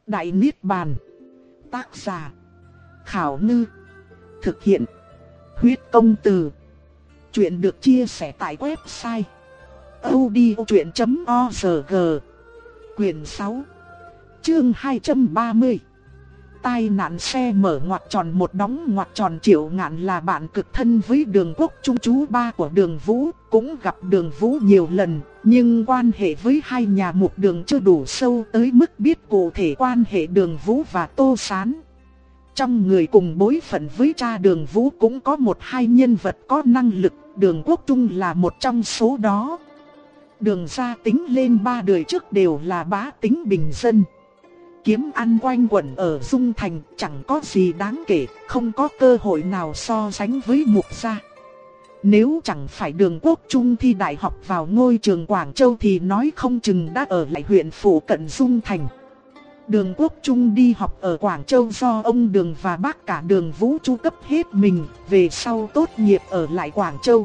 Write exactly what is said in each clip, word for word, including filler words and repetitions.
Đại Niết Bàn. Tác giả Khảo Ngư. Thực hiện Huyết Công Từ. Chuyện được chia sẻ tại website audiochuyện chấm org. Quyền sáu, chương hai trăm ba mươi. Tai nạn xe mở ngoặc tròn một đóng ngoặc tròn. Triệu Ngạn là bạn cực thân với Đường Quốc Trung, chú ba của Đường Vũ, cũng gặp Đường Vũ nhiều lần, nhưng quan hệ với hai nhà Mục Đường chưa đủ sâu tới mức biết cụ thể quan hệ Đường Vũ và Tô Sán. Trong người cùng bối phận với cha Đường Vũ cũng có một hai nhân vật có năng lực, Đường Quốc Trung là một trong số đó. Đường gia tính lên ba đời trước đều là bá tính bình dân, kiếm ăn quanh quẩn ở Dung Thành, chẳng có gì đáng kể, không có cơ hội nào so sánh với Mục gia. Nếu chẳng phải Đường Quốc Trung thi đại học vào ngôi trường Quảng Châu thì nói không chừng đã ở lại huyện phụ cận Dung Thành. Đường Quốc Trung đi học ở Quảng Châu do ông Đường và bác cả Đường Vũ chu cấp hết mình, về sau tốt nghiệp ở lại Quảng Châu.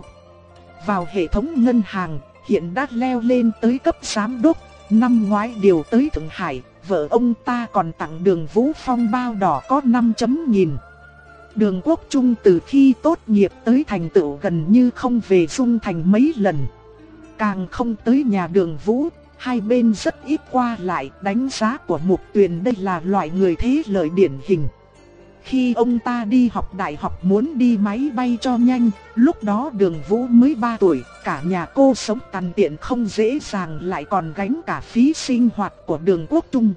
Vào hệ thống ngân hàng, hiện đã leo lên tới cấp giám đốc, năm ngoái điều tới Thượng Hải. Vợ ông ta còn tặng Đường Vũ phong bao đỏ có năm chấm nghìn. Đường Quốc Trung từ khi tốt nghiệp tới thành tựu gần như không về Dung Thành mấy lần, càng không tới nhà Đường Vũ. Hai bên rất ít qua lại. Đánh giá của Mục Tuyền đây là loại người thế lợi điển hình. Khi ông ta đi học đại học muốn đi máy bay cho nhanh, lúc đó Đường Vũ mới ba tuổi, cả nhà cô sống tàn tiện không dễ dàng, lại còn gánh cả phí sinh hoạt của Đường Quốc Trung.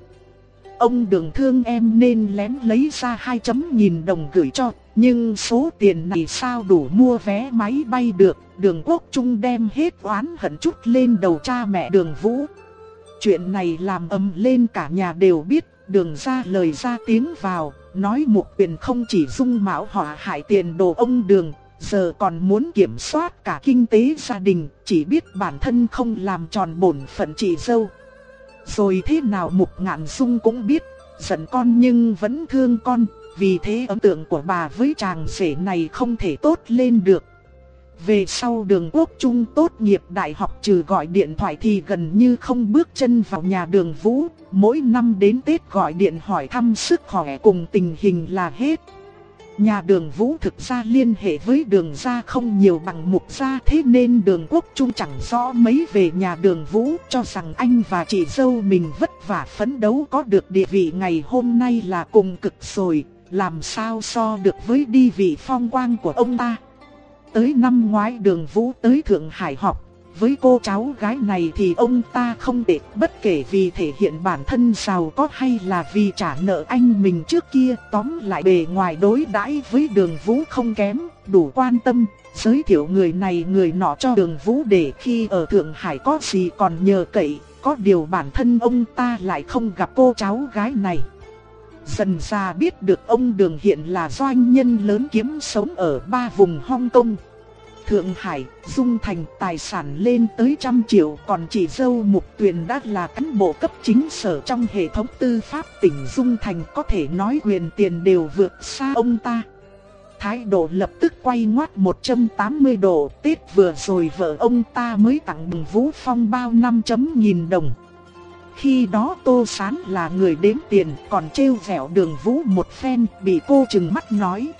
Ông Đường thương em nên lén lấy ra hai chấm nghìn đồng gửi cho, nhưng số tiền này sao đủ mua vé máy bay được. Đường Quốc Trung đem hết oán hận trút lên đầu cha mẹ Đường Vũ. Chuyện này làm ầm lên, cả nhà đều biết. Đường ra lời ra tiếng vào, nói Mục Tuyền không chỉ dung mạo họa hại tiền đồ ông Đường, giờ còn muốn kiểm soát cả kinh tế gia đình, chỉ biết bản thân không làm tròn bổn phận chị dâu. Rồi thế nào Mục Ngạn Dung cũng biết, giận con nhưng vẫn thương con, vì thế ấn tượng của bà với chàng rể này không thể tốt lên được. Về sau Đường Quốc Trung tốt nghiệp đại học, trừ gọi điện thoại thì gần như không bước chân vào nhà Đường Vũ. Mỗi năm đến Tết gọi điện hỏi thăm sức khỏe cùng tình hình là hết. Nhà Đường Vũ thực ra liên hệ với Đường gia không nhiều bằng Mục gia, thế nên Đường Quốc Trung chẳng rõ mấy về nhà Đường Vũ, cho rằng anh và chị dâu mình vất vả phấn đấu có được địa vị ngày hôm nay là cùng cực rồi, làm sao so được với địa vị phong quang của ông ta. Tới năm ngoái Đường Vũ tới Thượng Hải học, với cô cháu gái này thì ông ta không tệ, bất kể vì thể hiện bản thân giàu có hay là vì trả nợ anh mình trước kia, tóm lại bề ngoài đối đãi với Đường Vũ không kém, đủ quan tâm, giới thiệu người này người nọ cho Đường Vũ để khi ở Thượng Hải có gì còn nhờ cậy. Có điều bản thân ông ta lại không gặp cô cháu gái này. Dần ra biết được ông Đường hiện là doanh nhân lớn kiếm sống ở ba vùng Hong Kong, Thượng Hải, Dung Thành, tài sản lên tới trăm triệu. Còn chị dâu Mục Tuyền đã là cán bộ cấp chính sở trong hệ thống tư pháp tỉnh Dung Thành, có thể nói quyền tiền đều vượt xa ông ta. Thái độ lập tức quay ngoắt một trăm tám mươi độ. Tết vừa rồi vợ ông ta mới tặng Đường Vũ phong bao năm chấm nghìn đồng. Khi đó Tô Sán là người đếm tiền, còn trêu vẹo Đường Vũ một phen, bị cô trừng mắt nói: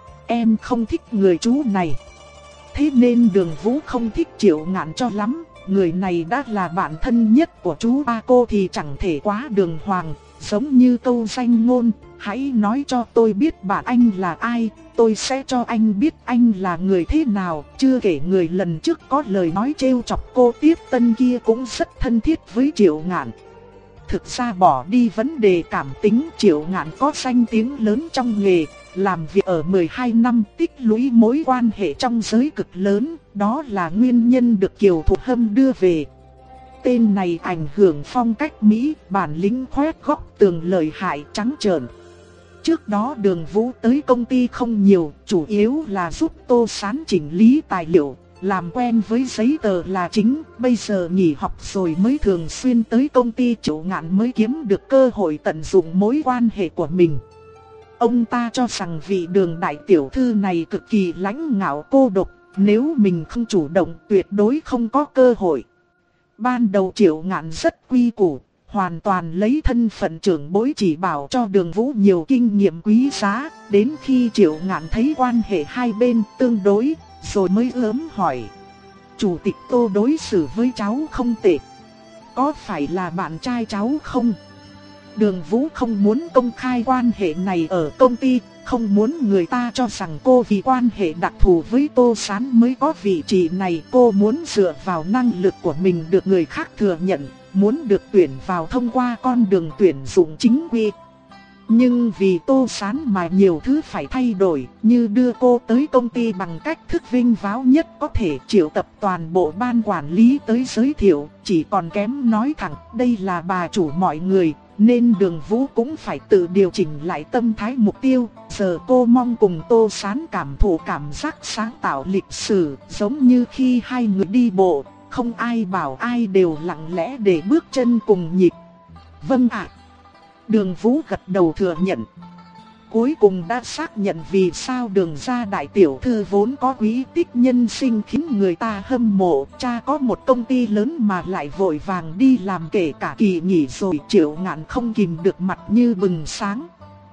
em không thích người chú này. Thế nên Đường Vũ không thích Triệu Ngạn cho lắm. Người này đã là bạn thân nhất của chú ba cô thì chẳng thể quá đường hoàng. Giống như câu danh ngôn: hãy nói cho tôi biết bạn anh là ai, tôi sẽ cho anh biết anh là người thế nào. Chưa kể người lần trước có lời nói trêu chọc cô tiếp tân kia cũng rất thân thiết với Triệu Ngạn. Thực ra bỏ đi vấn đề cảm tính, Triệu Ngạn có danh tiếng lớn trong nghề, làm việc ở mười hai năm, tích lũy mối quan hệ trong giới cực lớn, đó là nguyên nhân được Kiều Thục Hâm đưa về. Tên này ảnh hưởng phong cách Mỹ, bản lĩnh khoét góc tường lợi hại trắng trợn. Trước đó Đường Vũ tới công ty không nhiều, chủ yếu là giúp Tô Sán chỉnh lý tài liệu, làm quen với giấy tờ là chính. Bây giờ nghỉ học rồi mới thường xuyên tới công ty, Triệu Ngạn mới kiếm được cơ hội tận dụng mối quan hệ của mình. Ông ta cho rằng vị Đường đại tiểu thư này cực kỳ lãnh ngạo cô độc, nếu mình không chủ động tuyệt đối không có cơ hội. Ban đầu Triệu Ngạn rất quy củ, hoàn toàn lấy thân phận trưởng bối chỉ bảo cho Đường Vũ nhiều kinh nghiệm quý giá. Đến khi Triệu Ngạn thấy quan hệ hai bên tương đối, rồi mới ớm hỏi: Chủ tịch Tô đối xử với cháu không tệ, có phải là bạn trai cháu không? Đường Vũ không muốn công khai quan hệ này ở công ty, không muốn người ta cho rằng cô vì quan hệ đặc thù với Tô Sán mới có vị trí này. Cô muốn dựa vào năng lực của mình được người khác thừa nhận, muốn được tuyển vào thông qua con đường tuyển dụng chính quy. Nhưng vì Tô Sán mà nhiều thứ phải thay đổi, như đưa cô tới công ty bằng cách thức vinh váo nhất có thể, triệu tập toàn bộ ban quản lý tới giới thiệu, chỉ còn kém nói thẳng đây là bà chủ mọi người. Nên Đường Vũ cũng phải tự điều chỉnh lại tâm thái mục tiêu. Giờ cô mong cùng Tô Sán cảm thụ cảm giác sáng tạo lịch sử, giống như khi hai người đi bộ, không ai bảo ai, đều lặng lẽ để bước chân cùng nhịp. Vâng ạ. Đường Vũ gật đầu thừa nhận. Cuối cùng đã xác nhận vì sao Đường gia đại tiểu thư vốn có quý tích nhân sinh khiến người ta hâm mộ. Cha có một công ty lớn mà lại vội vàng đi làm kể cả kỳ nghỉ rồi. Triệu Ngạn không kìm được mặt như bừng sáng.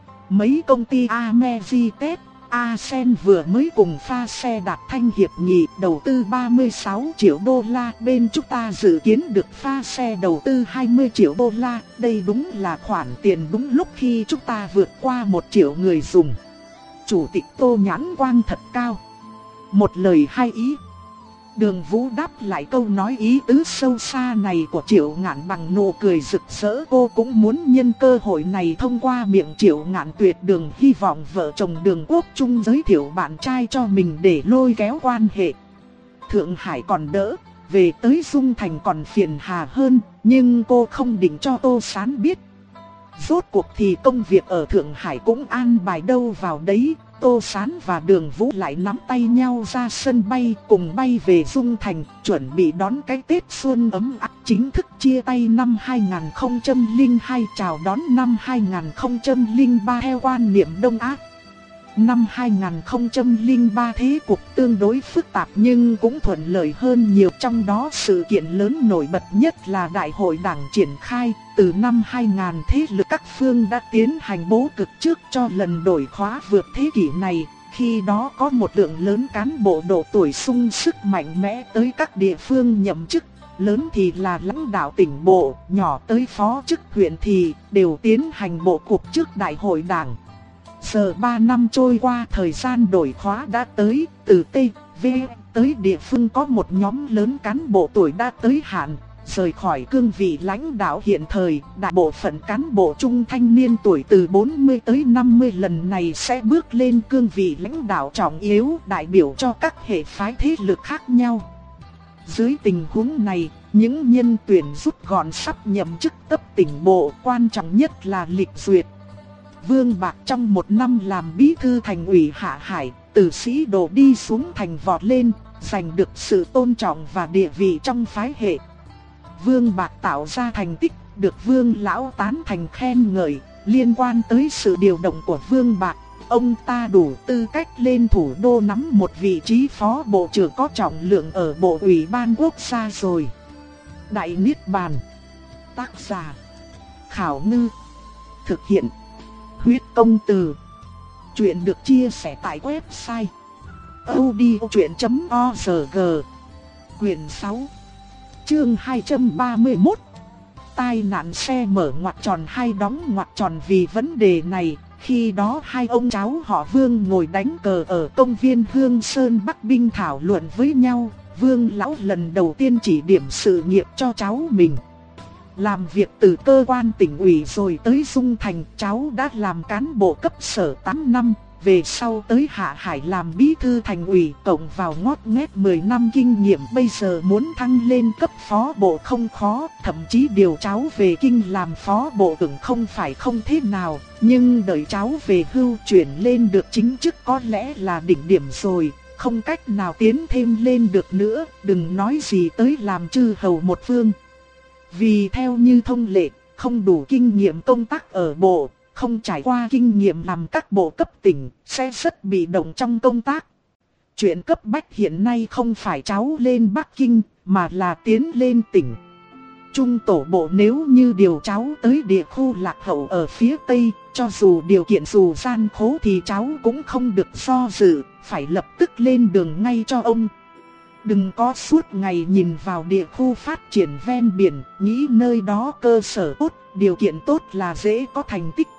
Mấy công ty Ameritech, Asen vừa mới cùng pha xe đạt thanh hiệp nghị đầu tư ba mươi sáu triệu đô la. Bên chúng ta dự kiến được pha xe đầu tư hai mươi triệu đô la. Đây đúng là khoản tiền đúng lúc khi chúng ta vượt qua một triệu người dùng. Chủ tịch Tô nhãn quang thật cao. Một lời hai ý. Đường Vũ đáp lại câu nói ý tứ sâu xa này của Triệu Ngạn bằng nụ cười rực rỡ. Cô cũng muốn nhân cơ hội này thông qua miệng Triệu Ngạn tuyệt đường, hy vọng vợ chồng Đường Quốc Trung giới thiệu bạn trai cho mình để lôi kéo quan hệ. Thượng Hải còn đỡ, về tới Dung Thành còn phiền hà hơn, nhưng cô không định cho Tô Sán biết. Rốt cuộc thì công việc ở Thượng Hải cũng an bài đâu vào đấy. Tô Sán và Đường Vũ lại nắm tay nhau ra sân bay, cùng bay về Dung Thành, chuẩn bị đón cái Tết xuân ấm áp. Chính thức chia tay năm hai không không hai, chào đón năm hai không không ba theo quan niệm Đông Á. Năm hai không không ba thế cục tương đối phức tạp nhưng cũng thuận lợi hơn nhiều. Trong đó sự kiện lớn nổi bật nhất là Đại hội Đảng triển khai. Từ năm hai không thế lực các phương đã tiến hành bố cục trước cho lần đổi khóa vượt thế kỷ này. Khi đó có một lượng lớn cán bộ độ tuổi sung sức mạnh mẽ tới các địa phương nhậm chức. Lớn thì là lãnh đạo tỉnh bộ, nhỏ tới phó chức huyện thì đều tiến hành bộ cục trước Đại hội Đảng. Giờ ba năm trôi qua, thời gian đổi khóa đã tới, từ T, V tới địa phương có một nhóm lớn cán bộ tuổi đã tới hạn, rời khỏi cương vị lãnh đạo hiện thời. Đại bộ phận cán bộ trung thanh niên tuổi từ bốn mươi tới năm mươi lần này sẽ bước lên cương vị lãnh đạo trọng yếu, đại biểu cho các hệ phái thế lực khác nhau. Dưới tình huống này, những nhân tuyển rút gọn sắp nhậm chức cấp tỉnh bộ, quan trọng nhất là lịch duyệt. Vương Bạc trong một năm làm bí thư thành ủy Hạ Hải, từ sĩ đồ đi xuống thành vọt lên, giành được sự tôn trọng và địa vị trong phái hệ. Vương Bạc tạo ra thành tích, được Vương Lão tán thành khen ngợi. Liên quan tới sự điều động của Vương Bạc, ông ta đủ tư cách lên thủ đô nắm một vị trí phó bộ trưởng có trọng lượng ở Bộ Ủy ban Quốc gia rồi. Đại Niết Bàn. Tác giả Khảo Ngư. Thực hiện Huyết Công Từ. Chuyện được chia sẻ tại website audiochuyện chấm org. Quyền sáu, chương hai trăm ba mươi mốt. Tai nạn xe mở ngoặc tròn hay đóng ngoặc tròn. Vì vấn đề này, khi đó hai ông cháu họ Vương ngồi đánh cờ ở công viên Hương Sơn Bắc Binh thảo luận với nhau. Vương lão lần đầu tiên chỉ điểm sự nghiệp cho cháu mình. Làm việc từ cơ quan tỉnh ủy rồi tới Dung Thành, cháu đã làm cán bộ cấp sở tám năm, về sau tới Hạ Hải làm bí thư thành ủy, cộng vào ngót nghét mười năm kinh nghiệm. Bây giờ muốn thăng lên cấp phó bộ không khó, thậm chí điều cháu về kinh làm phó bộ trưởng không phải không thế nào. Nhưng đợi cháu về hưu chuyển lên được chính chức có lẽ là đỉnh điểm rồi, không cách nào tiến thêm lên được nữa, đừng nói gì tới làm chư hầu một phương. Vì theo như thông lệ, không đủ kinh nghiệm công tác ở bộ, không trải qua kinh nghiệm làm các bộ cấp tỉnh, sẽ rất bị động trong công tác. Chuyện cấp bách hiện nay không phải cháu lên Bắc Kinh, mà là tiến lên tỉnh. Trung tổ bộ nếu như điều cháu tới địa khu lạc hậu ở phía Tây, cho dù điều kiện dù gian khổ thì cháu cũng không được do dự, phải lập tức lên đường ngay cho ông. Đừng có suốt ngày nhìn vào địa khu phát triển ven biển, nghĩ nơi đó cơ sở tốt, điều kiện tốt là dễ có thành tích.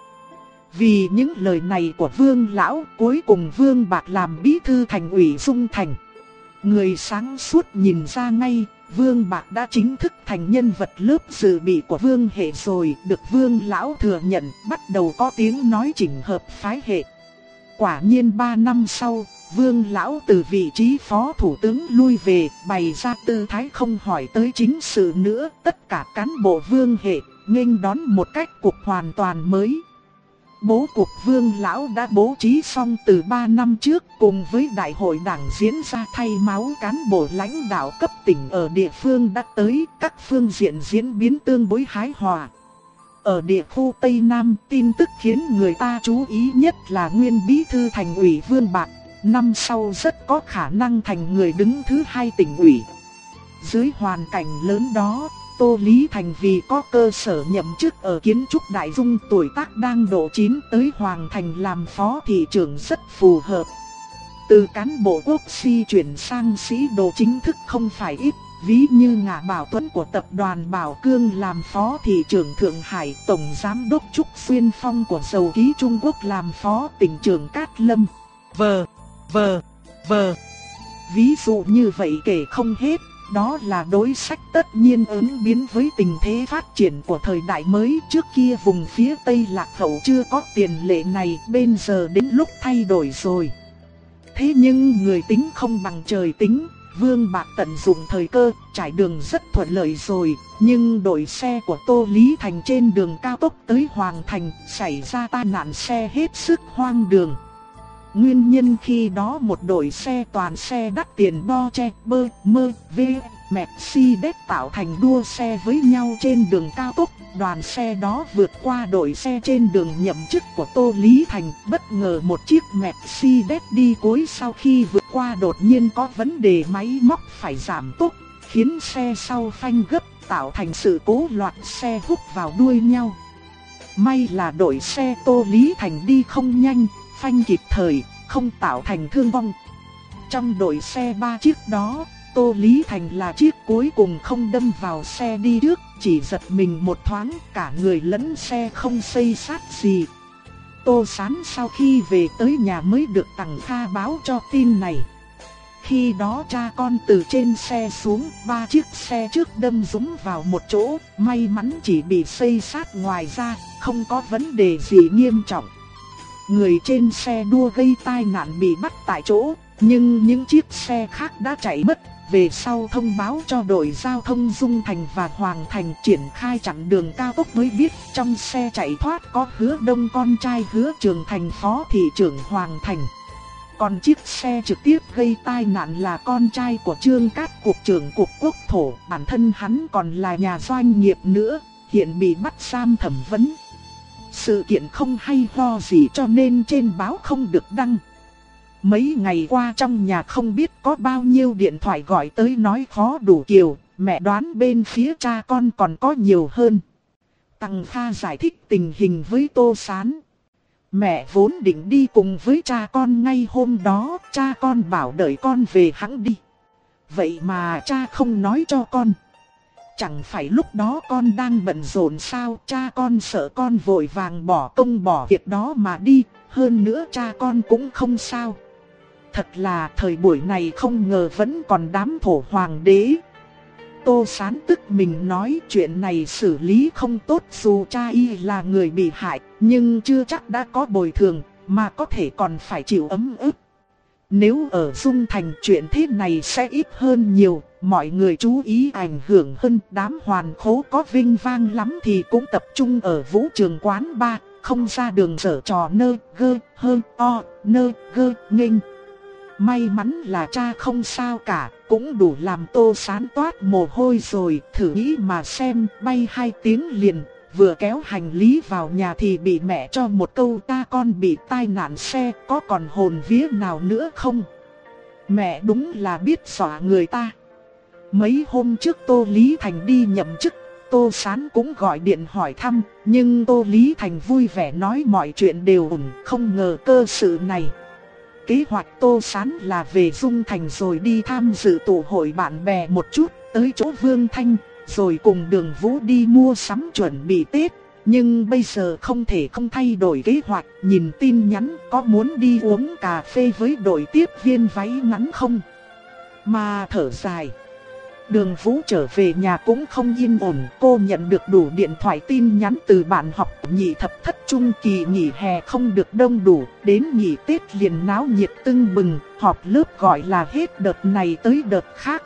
Vì những lời này của Vương Lão, cuối cùng Vương Bạc làm bí thư thành ủy Dung Thành. Người sáng suốt nhìn ra ngay, Vương Bạc đã chính thức thành nhân vật lớp dự bị của Vương Hệ rồi, được Vương Lão thừa nhận, bắt đầu có tiếng nói chỉnh hợp phái hệ. Quả nhiên ba năm sau, Vương Lão từ vị trí phó thủ tướng lui về, bày ra tư thái không hỏi tới chính sự nữa, tất cả cán bộ Vương Hệ nghênh đón một cách cục hoàn toàn mới. Bố cục Vương Lão đã bố trí xong từ ba năm trước, cùng với đại hội đảng diễn ra thay máu cán bộ lãnh đạo cấp tỉnh ở địa phương đã tới, các phương diện diễn biến tương đối hài hòa. Ở địa khu Tây Nam, tin tức khiến người ta chú ý nhất là nguyên bí thư thành ủy Vương Bạc, năm sau rất có khả năng thành người đứng thứ hai tỉnh ủy. Dưới hoàn cảnh lớn đó, Tô Lý Thành vì có cơ sở nhậm chức ở Kiến trúc Đại Dung, tuổi tác đang độ chín, tới Hoàng Thành làm phó thị trưởng rất phù hợp. Từ cán bộ quốc si chuyển sang sĩ đồ chính thức không phải ít, ví như Ngạ Bảo Tuấn của tập đoàn Bảo Cương làm phó thị trưởng Thượng Hải, tổng giám đốc Trúc Xuyên Phong của dầu khí Trung Quốc làm phó tỉnh trưởng Cát Lâm. Vờ, vờ, vờ. Ví dụ như vậy kể không hết. Đó là đối sách tất nhiên ứng biến với tình thế phát triển của thời đại mới. Trước kia vùng phía Tây lạc hậu chưa có tiền lệ này, bây giờ đến lúc thay đổi rồi. Thế nhưng người tính không bằng trời tính, Vương Bạc tận dụng thời cơ, trải đường rất thuận lợi rồi. Nhưng đội xe của Tô Lý Thành trên đường cao tốc tới Hoàng Thành xảy ra tai nạn xe hết sức hoang đường. Nguyên nhân khi đó một đội xe toàn xe đắt tiền Porsche, bơ, mơ, v, Mercedes tạo thành đua xe với nhau trên đường cao tốc. Đoàn xe đó vượt qua đội xe trên đường nhậm chức của Tô Lý Thành. Bất ngờ một chiếc Mercedes đi cuối sau khi vượt qua đột nhiên có vấn đề máy móc phải giảm tốc, khiến xe sau phanh gấp tạo thành sự cố loạt xe hút vào đuôi nhau. May là đội xe Tô Lý Thành đi không nhanh, phanh kịp thời, không tạo thành thương vong. Trong đội xe ba chiếc đó, Tô Lý Thành là chiếc cuối cùng không đâm vào xe đi trước, chỉ giật mình một thoáng, cả người lẫn xe không xây sát gì. Tô Sán sau khi về tới nhà mới được Tằng Kha báo cho tin này. Khi đó cha con từ trên xe xuống, ba chiếc xe trước đâm dũng vào một chỗ, may mắn chỉ bị xây sát, ngoài ra không có vấn đề gì nghiêm trọng. Người trên xe đua gây tai nạn bị bắt tại chỗ, nhưng những chiếc xe khác đã chạy mất. Về sau thông báo cho đội giao thông Dung Thành và Hoàng Thành triển khai chặn đường cao tốc mới biết trong xe chạy thoát có Hứa Đông, con trai Hứa Trường Thành, phó thị trưởng Hoàng Thành. Còn chiếc xe trực tiếp gây tai nạn là con trai của Trương Cát, cục trưởng cục quốc thổ, bản thân hắn còn là nhà doanh nghiệp nữa, hiện bị bắt giam thẩm vấn. Sự kiện không hay ho gì cho nên trên báo không được đăng. Mấy ngày qua trong nhà không biết có bao nhiêu điện thoại gọi tới nói khó đủ kiểu, mẹ đoán bên phía cha con còn có nhiều hơn. Tằng Kha giải thích tình hình với Tô Sán. Mẹ vốn định đi cùng với cha con ngay hôm đó, cha con bảo đợi con về hẵng đi. Vậy mà cha không nói cho con. Chẳng phải lúc đó con đang bận rộn sao, cha con sợ con vội vàng bỏ công bỏ việc đó mà đi, hơn nữa cha con cũng không sao. Thật là thời buổi này không ngờ vẫn còn đám thổ hoàng đế. Tô Sán tức mình nói chuyện này xử lý không tốt, dù cha y là người bị hại, nhưng chưa chắc đã có bồi thường, mà có thể còn phải chịu ấm ức. Nếu ở Dung Thành chuyện thế này sẽ ít hơn nhiều, mọi người chú ý ảnh hưởng hơn. Đám hoàn khố có vinh vang lắm thì cũng tập trung ở vũ trường quán bar, không ra đường giở trò nơ gơ hơn o nơ gơ nghênh. May mắn là cha không sao cả, cũng đủ làm Tô Sán toát mồ hôi rồi. Thử nghĩ mà xem, bay hai tiếng liền, vừa kéo hành lý vào nhà thì bị mẹ cho một câu ta con bị tai nạn xe, có còn hồn vía nào nữa không? Mẹ đúng là biết dọa người ta. Mấy hôm trước Tô Lý Thành đi nhậm chức, Tô Sán cũng gọi điện hỏi thăm, nhưng Tô Lý Thành vui vẻ nói mọi chuyện đều ổn, không ngờ cơ sự này. Kế hoạch Tô Sán là về Dung Thành rồi đi tham dự tụ hội bạn bè một chút, tới chỗ Vương Thanh, rồi cùng Đường Vũ đi mua sắm chuẩn bị Tết. Nhưng bây giờ không thể không thay đổi kế hoạch, nhìn tin nhắn có muốn đi uống cà phê với đội tiếp viên váy ngắn không? Mà thở dài. Đường Vũ trở về nhà cũng không yên ổn, cô nhận được đủ điện thoại tin nhắn từ bạn học nhị thập thất trung, kỳ nghỉ hè không được đông đủ, đến nghỉ Tết liền náo nhiệt tưng bừng, họp lớp gọi là hết đợt này tới đợt khác.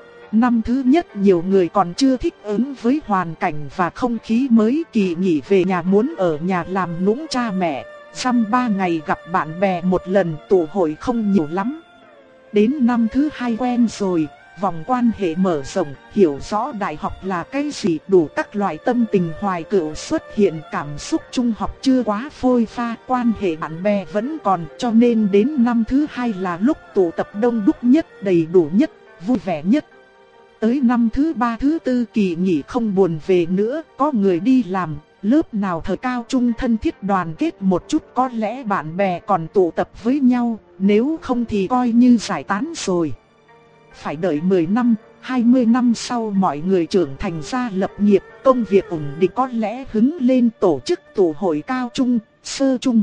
Năm thứ nhất nhiều người còn chưa thích ứng với hoàn cảnh và không khí mới, kỳ nghỉ về nhà muốn ở nhà làm nũng cha mẹ, dăm ba ngày gặp bạn bè một lần, tụ hội không nhiều lắm. Đến năm thứ hai quen rồi, vòng quan hệ mở rộng, hiểu rõ đại học là cái gì, đủ các loại tâm tình hoài cựu xuất hiện, cảm xúc trung học chưa quá phôi pha, quan hệ bạn bè vẫn còn, cho nên đến năm thứ hai là lúc tụ tập đông đúc nhất, đầy đủ nhất, vui vẻ nhất. Tới năm thứ ba thứ tư kỳ nghỉ không buồn về nữa, có người đi làm, lớp nào thời cao trung thân thiết đoàn kết một chút, có lẽ bạn bè còn tụ tập với nhau, nếu không thì coi như giải tán rồi. Phải đợi mười năm, hai mươi năm sau mọi người trưởng thành ra lập nghiệp, công việc ổn định có lẽ hứng lên tổ chức tụ hội cao trung, sơ trung.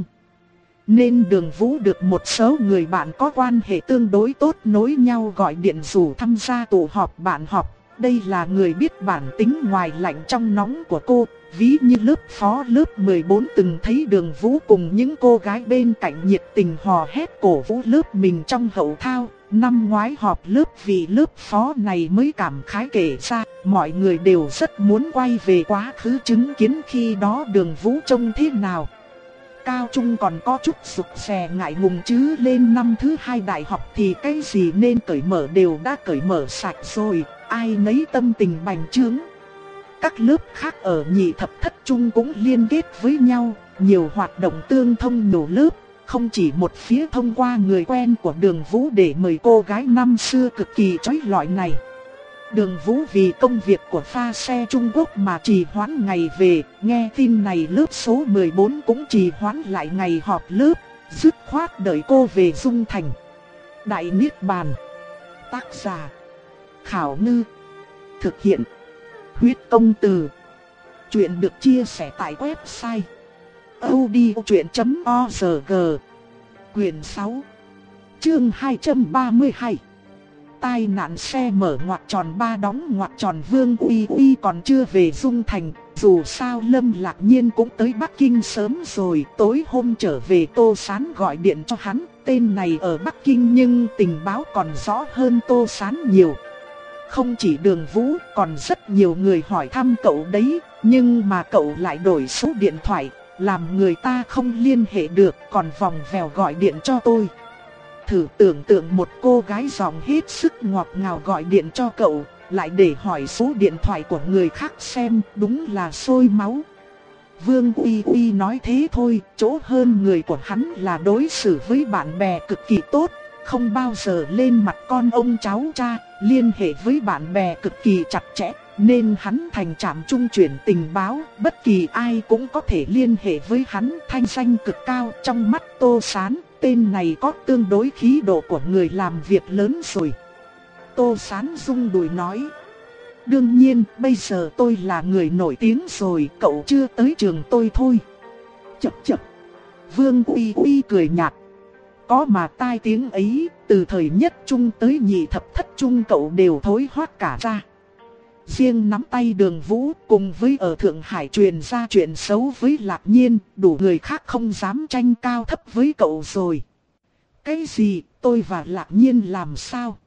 Nên Đường Vũ được một số người bạn có quan hệ tương đối tốt nối nhau gọi điện rủ tham gia tụ họp bạn họp. Đây là người biết bản tính ngoài lạnh trong nóng của cô, ví như lớp phó lớp mười bốn từng thấy Đường Vũ cùng những cô gái bên cạnh nhiệt tình hò hét cổ vũ lớp mình trong hậu thao. Năm ngoái họp lớp vì lớp phó này mới cảm khái kể ra, mọi người đều rất muốn quay về quá khứ chứng kiến khi đó Đường Vũ trông thế nào. Cao trung còn có chút rụt rè ngại ngùng chứ lên năm thứ hai đại học thì cái gì nên cởi mở đều đã cởi mở sạch rồi, ai nấy tâm tình bành trướng. Các lớp khác ở nhị thập thất trung cũng liên kết với nhau, nhiều hoạt động tương thông nhiều lớp, không chỉ một phía thông qua người quen của Đường Vũ để mời cô gái năm xưa cực kỳ chói lọi này. Đường Vũ vì công việc của pha xe Trung Quốc mà trì hoãn ngày về, nghe tin này lớp số mười bốn cũng trì hoãn lại ngày họp lớp, dứt khoát đợi cô về Dung Thành. Đại Niết Bàn. Tác giả Khảo Ngư. Thực hiện Huyết Công Từ. Chuyện được chia sẻ tại website audiochuyện chấm org. Quyền sáu, chương hai trăm ba mươi hai. Tai nạn xe mở ngoặc tròn ba đóng ngoặc tròn. Vương Uy Uy còn chưa về Dung Thành, dù sao Lâm Lạc Nhiên cũng tới Bắc Kinh sớm rồi. Tối hôm trở về Tô Sán gọi điện cho hắn, tên này ở Bắc Kinh nhưng tình báo còn rõ hơn Tô Sán nhiều. Không chỉ Đường Vũ, còn rất nhiều người hỏi thăm cậu đấy, nhưng mà cậu lại đổi số điện thoại, làm người ta không liên hệ được, còn vòng vèo gọi điện cho tôi. Thử tưởng tượng một cô gái giọng hết sức ngọt ngào gọi điện cho cậu, lại để hỏi số điện thoại của người khác xem, đúng là sôi máu. Vương Uy Uy nói thế thôi, chỗ hơn người của hắn là đối xử với bạn bè cực kỳ tốt, không bao giờ lên mặt con ông cháu cha, liên hệ với bạn bè cực kỳ chặt chẽ, nên hắn thành trạm trung chuyển tình báo, bất kỳ ai cũng có thể liên hệ với hắn, thanh danh cực cao. Trong mắt Tô Sán, tên này có tương đối khí độ của người làm việc lớn rồi. Tô Sán rung đùi nói: đương nhiên, bây giờ tôi là người nổi tiếng rồi, cậu chưa tới trường tôi thôi. Chậc chậc. Vương Uy Uy cười nhạt: có mà tai tiếng ấy, từ thời nhất trung tới nhị thập thất trung cậu đều thối hoát cả ra. Riêng nắm tay Đường Vũ cùng với ở Thượng Hải truyền ra chuyện xấu với Lạc Nhiên, đủ người khác không dám tranh cao thấp với cậu rồi. Cái gì, tôi và Lạc Nhiên làm sao?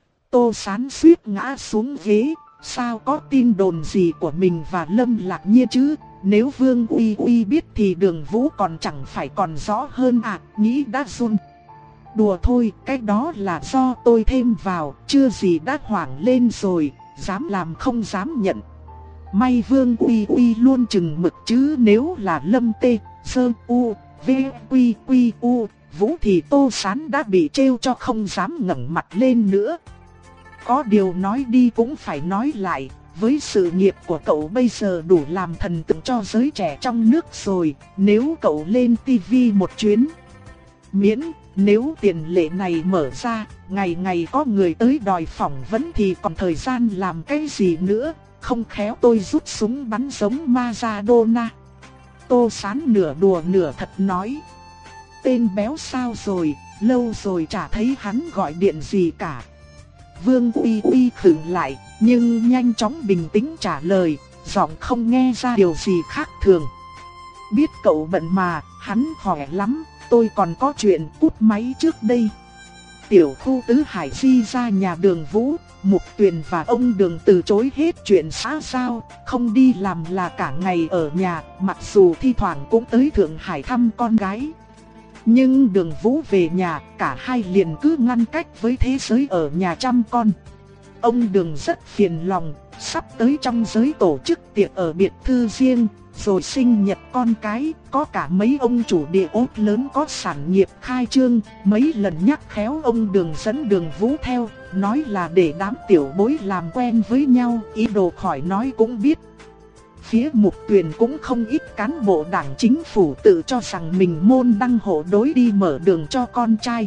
Tô Sán suýt ngã xuống ghế, sao có tin đồn gì của mình và Lâm Lạc Nhiên chứ? Nếu Vương Uy Uy biết thì Đường Vũ còn chẳng phải còn rõ hơn à, nghĩ đã run. Đùa thôi, cái đó là do tôi thêm vào, chưa gì đã hoảng lên rồi, dám làm không dám nhận. May Vương Uy Uy luôn chừng mực chứ nếu là Lâm Tê, Sơ U, V, Quy, Quy, U, Vũ thì Tô Sán đã bị trêu cho không dám ngẩng mặt lên nữa. Có điều nói đi cũng phải nói lại, với sự nghiệp của cậu bây giờ đủ làm thần tượng cho giới trẻ trong nước rồi, nếu cậu lên tivi một chuyến. Miễn, nếu tiền lệ này mở ra, ngày ngày có người tới đòi phỏng vấn thì còn thời gian làm cái gì nữa, không khéo tôi rút súng bắn giống Maradona. Tô Sán nửa đùa nửa thật nói. Tên béo sao rồi, lâu rồi chả thấy hắn gọi điện gì cả. Vương Uy Uy khựng lại, nhưng nhanh chóng bình tĩnh trả lời, giọng không nghe ra điều gì khác thường. Biết cậu bận mà, hắn khỏe lắm, tôi còn có chuyện cút máy trước đây. Tiểu khu tứ hải di ra nhà Đường Vũ, Mục Tuyền và ông Đường từ chối hết chuyện xã giao, không đi làm là cả ngày ở nhà, mặc dù thi thoảng cũng tới Thượng Hải thăm con gái. Nhưng Đường Vũ về nhà, cả hai liền cứ ngăn cách với thế giới ở nhà chăm con. Ông Đường rất phiền lòng, sắp tới trong giới tổ chức tiệc ở biệt thự riêng, rồi sinh nhật con cái, có cả mấy ông chủ địa ốt lớn có sản nghiệp khai trương, mấy lần nhắc khéo ông Đường dẫn Đường Vũ theo, nói là để đám tiểu bối làm quen với nhau, ý đồ khỏi nói cũng biết. Phía Mục Tuyền cũng không ít cán bộ đảng chính phủ tự cho rằng mình môn đăng hộ đối đi mở đường cho con trai.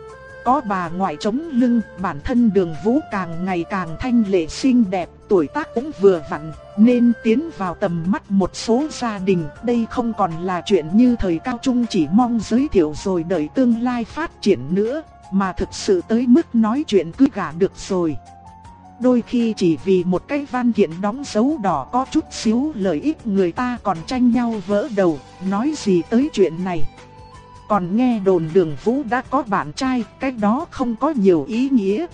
Có bà ngoại chống lưng, bản thân Đường Vũ càng ngày càng thanh lệ xinh đẹp, tuổi tác cũng vừa vặn, nên tiến vào tầm mắt một số gia đình. Đây không còn là chuyện như thời cao trung chỉ mong giới thiệu rồi đợi tương lai phát triển nữa, mà thực sự tới mức nói chuyện cứ gả được rồi. Đôi khi chỉ vì một cái văn kiện đóng dấu đỏ có chút xíu lợi ích người ta còn tranh nhau vỡ đầu, nói gì tới chuyện này. Còn nghe đồn Đường Vũ đã có bạn trai, cái đó không có nhiều ý nghĩa.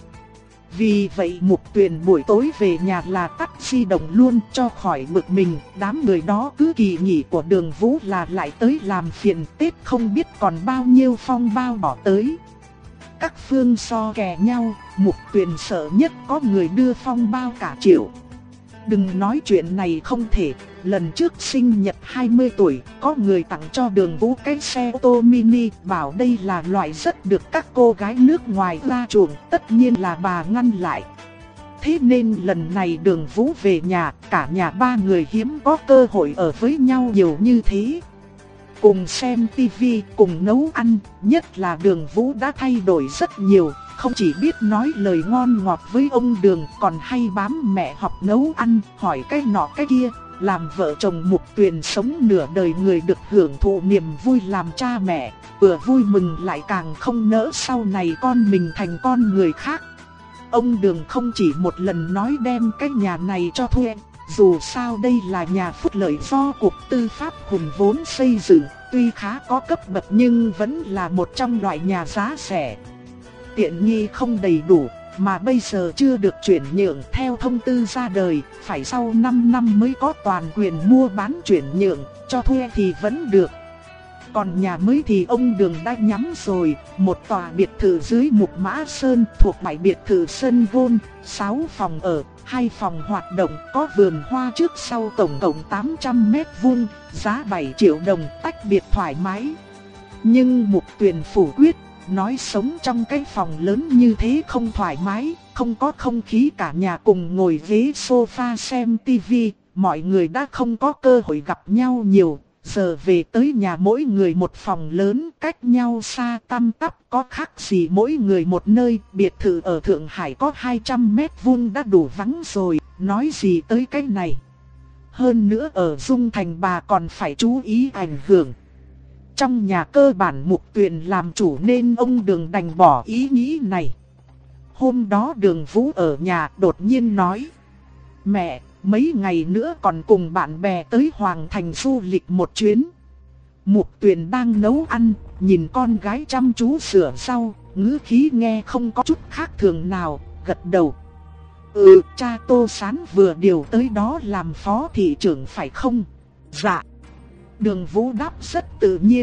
Vì vậy Mục Tuyền buổi tối về nhà là tắt di động luôn cho khỏi bực mình. Đám người đó cứ kỳ nghỉ của Đường Vũ là lại tới làm phiền, Tết không biết còn bao nhiêu phong bao bỏ tới. Các phương so kè nhau, Mục Tuyền sợ nhất có người đưa phong bao cả triệu. Đừng nói chuyện này không thể, lần trước sinh nhật hai mươi tuổi, có người tặng cho Đường Vũ cái xe ô tô mini, bảo đây là loại rất được các cô gái nước ngoài ra chuộng, tất nhiên là bà ngăn lại. Thế nên lần này Đường Vũ về nhà, cả nhà ba người hiếm có cơ hội ở với nhau nhiều như thế. Cùng xem tivi, cùng nấu ăn, nhất là Đường Vũ đã thay đổi rất nhiều, không chỉ biết nói lời ngon ngọt với ông Đường, còn hay bám mẹ học nấu ăn, hỏi cái nọ cái kia, làm vợ chồng Mục Tuyền sống nửa đời người được hưởng thụ niềm vui làm cha mẹ, vừa vui mừng lại càng không nỡ sau này con mình thành con người khác. Ông Đường không chỉ một lần nói đem cái nhà này cho thuê. Dù sao đây là nhà phúc lợi do Cục Tư pháp hùn vốn xây dựng, tuy khá có cấp bậc nhưng vẫn là một trong loại nhà giá rẻ. Tiện nghi không đầy đủ, mà bây giờ chưa được chuyển nhượng theo thông tư ra đời, phải sau năm năm mới có toàn quyền mua bán chuyển nhượng, cho thuê thì vẫn được. Còn nhà mới thì ông Đường đã nhắm rồi, một tòa biệt thự dưới Mục Mã Sơn thuộc bãi biệt thự Sơn Gôn, sáu phòng ở, hai phòng hoạt động, có vườn hoa trước sau tổng cộng tám trăm mét vuông, giá bảy triệu đồng, tách biệt thoải mái. Nhưng Mục Tuyền phủ quyết, nói sống trong cái phòng lớn như thế không thoải mái, không có không khí cả nhà cùng ngồi ghế sofa xem tivi, mọi người đã không có cơ hội gặp nhau nhiều. Giờ về tới nhà mỗi người một phòng lớn, cách nhau xa tăm tắp, có khác gì mỗi người một nơi. Biệt thự ở Thượng Hải có hai trăm mét vuông đã đủ vắng rồi, nói gì tới cái này. Hơn nữa ở Dung Thành bà còn phải chú ý ảnh hưởng. Trong nhà cơ bản Mục Tuyền làm chủ nên ông Đường đành bỏ ý nghĩ này. Hôm đó Đường Vũ ở nhà đột nhiên nói: Mẹ, mấy ngày nữa còn cùng bạn bè tới Hoàng Thành du lịch một chuyến. Mục Tuyền đang nấu ăn, nhìn con gái chăm chú sửa rau, ngữ khí nghe không có chút khác thường nào, gật đầu. Ừ, cha Tô Sán vừa điều tới đó làm phó thị trưởng phải không? Dạ. Đường Vũ đáp rất tự nhiên.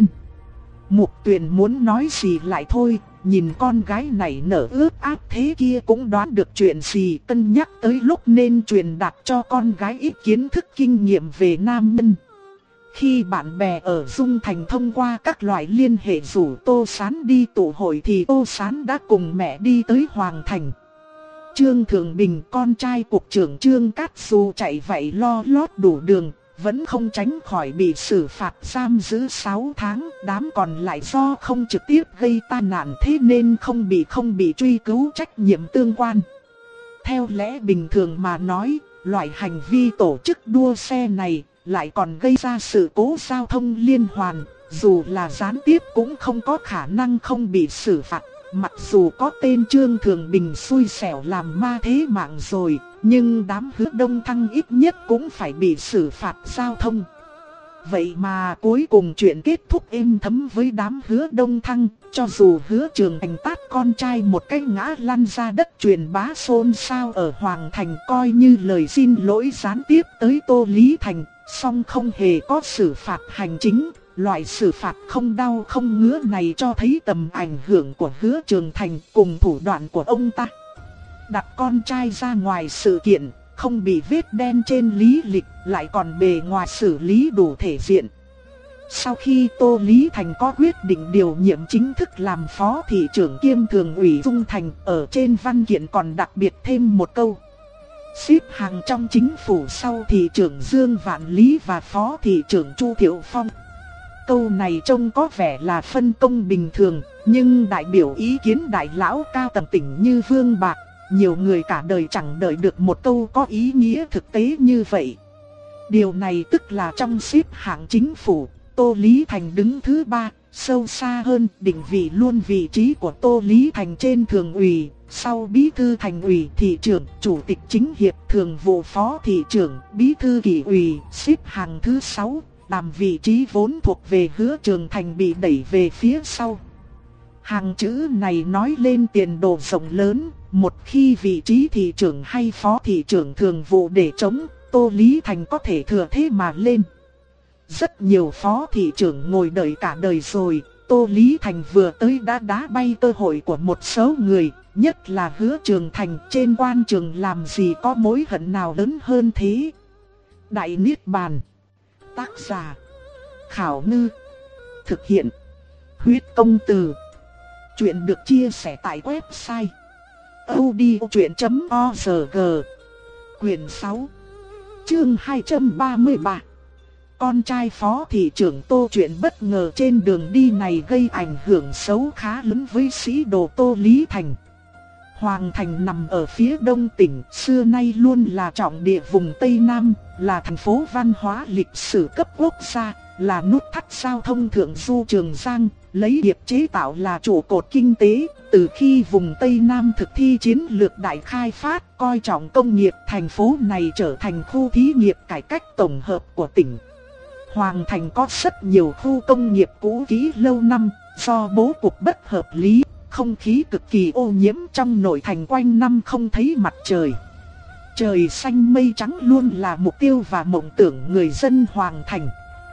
Mục Tuyền muốn nói gì lại thôi, nhìn con gái này nở ướt át thế kia cũng đoán được chuyện gì, cân nhắc tới lúc nên truyền đạt cho con gái ít kiến thức kinh nghiệm về nam nhân. Khi bạn bè ở Dung Thành thông qua các loại liên hệ rủ Tô Sán đi tụ hội thì Tô Sán đã cùng mẹ đi tới Hoàng Thành. Trương Thường Bình, con trai cục trưởng Trương Cát, dù chạy vậy lo lót đủ đường, vẫn không tránh khỏi bị xử phạt giam giữ sáu tháng. Đám còn lại do không trực tiếp gây tai nạn thế nên không bị không bị truy cứu trách nhiệm tương quan. Theo lẽ bình thường mà nói, loại hành vi tổ chức đua xe này lại còn gây ra sự cố giao thông liên hoàn, dù là gián tiếp cũng không có khả năng không bị xử phạt. Mặc dù có tên Trương Thường Bình xui xẻo làm ma thế mạng rồi, nhưng đám Hứa Đông Thăng ít nhất cũng phải bị xử phạt giao thông. Vậy mà cuối cùng chuyện kết thúc êm thấm với đám Hứa Đông Thăng, cho dù Hứa Trường Thành tát con trai một cái ngã lăn ra đất truyền bá xôn xao ở Hoàng Thành, coi như lời xin lỗi gián tiếp tới Tô Lý Thành, song không hề có xử phạt hành chính. Loại xử phạt không đau không ngứa này cho thấy tầm ảnh hưởng của Hứa Trường Thành cùng thủ đoạn của ông ta. Đặt con trai ra ngoài sự kiện, không bị vết đen trên lý lịch, lại còn bề ngoài xử lý đủ thể diện. Sau khi Tô Lý Thành có quyết định điều nhiệm chính thức làm phó thị trưởng kiêm thường ủy Dung Thành, ở trên văn kiện còn đặc biệt thêm một câu: xếp hàng trong chính phủ sau thị trưởng Dương Vạn Lý và phó thị trưởng Chu Thiệu Phong. Câu này trông có vẻ là phân công bình thường, nhưng đại biểu ý kiến đại lão cao tầng tỉnh như Vương Bạc, nhiều người cả đời chẳng đợi được một câu có ý nghĩa thực tế như vậy. Điều này tức là trong xếp hạng chính phủ, Tô Lý Thành đứng thứ ba, sâu xa hơn định vị luôn vị trí của Tô Lý Thành trên thường ủy, sau bí thư thành ủy, thị trưởng, chủ tịch chính hiệp, thường vụ phó thị trưởng, bí thư kỷ ủy, xếp hạng thứ sáu. Làm vị trí vốn thuộc về Hứa Trường Thành bị đẩy về phía sau. Hàng chữ này nói lên tiền đồ rộng lớn, một khi vị trí thị trưởng hay phó thị trưởng thường vụ để trống, Tô Lý Thành có thể thừa thế mà lên. Rất nhiều phó thị trưởng ngồi đợi cả đời rồi, Tô Lý Thành vừa tới đã đá bay cơ hội của một số người, nhất là Hứa Trường Thành. Trên quan trường làm gì có mối hận nào lớn hơn thế. Đại Niết Bàn. Tác giả Khảo Ngư. Thực hiện Huyết Công Từ. Chuyện được chia sẻ tại website audiochuyện chấm org. Quyền sáu, chương hai trăm ba mươi ba. Con trai phó thị trưởng Tô chuyện bất ngờ trên đường đi này gây ảnh hưởng xấu khá lớn với sĩ đồ Tô Lý Thành. Hoàng Thành nằm ở phía đông tỉnh, xưa nay luôn là trọng địa vùng Tây Nam, là thành phố văn hóa lịch sử cấp quốc gia, là nút thắt giao thông thượng du Trường Giang, lấy nghiệp chế tạo là trụ cột kinh tế. Từ khi vùng Tây Nam thực thi chiến lược đại khai phát, coi trọng công nghiệp, thành phố này trở thành khu thí nghiệm cải cách tổng hợp của tỉnh. Hoàng Thành có rất nhiều khu công nghiệp cũ kỹ lâu năm, do bố cục bất hợp lý, không khí cực kỳ ô nhiễm, trong nội thành quanh năm không thấy mặt trời. Trời xanh mây trắng luôn là mục tiêu và mộng tưởng người dân Hoàng Thành.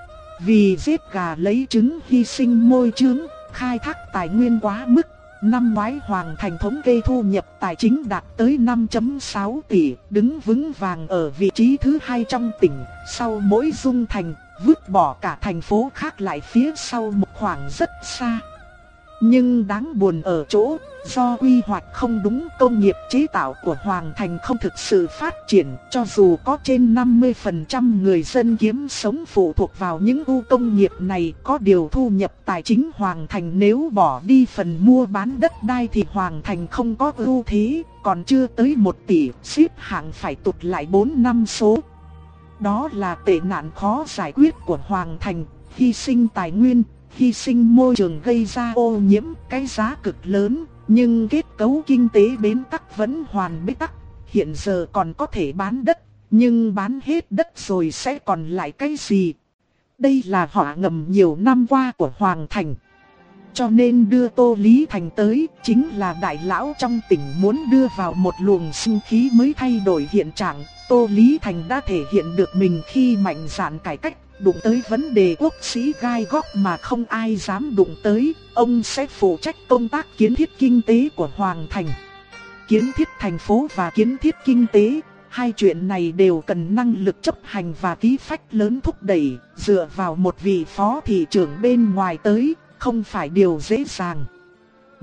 Vì giết gà lấy trứng, hy sinh môi trường, khai thác tài nguyên quá mức, năm ngoái Hoàng Thành thống kê thu nhập tài chính đạt tới năm phẩy sáu tỷ, đứng vững vàng ở vị trí thứ hai trong tỉnh, sau mỗi Dung Thành, vứt bỏ cả thành phố khác lại phía sau một khoảng rất xa. Nhưng đáng buồn ở chỗ, do quy hoạch không đúng, công nghiệp chế tạo của Hoàng Thành không thực sự phát triển, cho dù có trên năm mươi phần trăm người dân kiếm sống phụ thuộc vào những khu công nghiệp này. Có điều thu nhập tài chính Hoàng Thành nếu bỏ đi phần mua bán đất đai thì Hoàng Thành không có ưu thế, còn chưa tới một tỷ, xếp hạng phải tụt lại bốn năm số. Đó là tệ nạn khó giải quyết của Hoàng Thành, hy sinh tài nguyên, hy sinh môi trường gây ra ô nhiễm, cái giá cực lớn, nhưng kết cấu kinh tế bế tắc vẫn hoàn bế tắc. Hiện giờ còn có thể bán đất, nhưng bán hết đất rồi sẽ còn lại cái gì? Đây là họa ngầm nhiều năm qua của Hoàng Thành. Cho nên đưa Tô Lý Thành tới, chính là đại lão trong tỉnh muốn đưa vào một luồng sinh khí mới thay đổi hiện trạng. Tô Lý Thành đã thể hiện được mình khi mạnh dạn cải cách, đụng tới vấn đề quốc sĩ gai góc mà không ai dám đụng tới. Ông sẽ phụ trách công tác kiến thiết kinh tế của Hoàng Thành. Kiến thiết thành phố và kiến thiết kinh tế, hai chuyện này đều cần năng lực chấp hành và khí phách lớn thúc đẩy. Dựa vào một vị phó thị trưởng bên ngoài tới, không phải điều dễ dàng.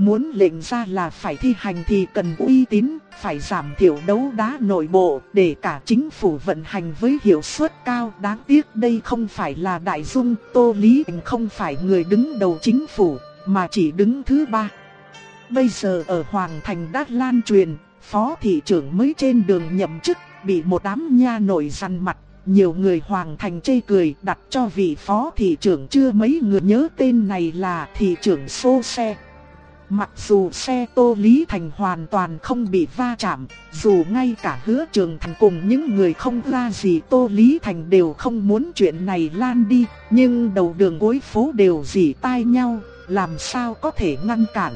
Muốn lệnh ra là phải thi hành thì cần uy tín, phải giảm thiểu đấu đá nội bộ để cả chính phủ vận hành với hiệu suất cao. Đáng tiếc đây không phải là đại dung, Tô Lý Thành không phải người đứng đầu chính phủ, mà chỉ đứng thứ ba. Bây giờ ở Hoàng Thành đã lan truyền, phó thị trưởng mới trên đường nhậm chức, bị một đám nha nội răn mặt. Nhiều người Hoàng Thành chê cười, đặt cho vị phó thị trưởng chưa mấy người nhớ tên này là thị trưởng xô xe. Mặc dù xe Tô Lý Thành hoàn toàn không bị va chạm, dù ngay cả Hứa Trường Thành cùng những người không ra gì Tô Lý Thành đều không muốn chuyện này lan đi, nhưng đầu đường cuối phố đều rỉ tai nhau, làm sao có thể ngăn cản.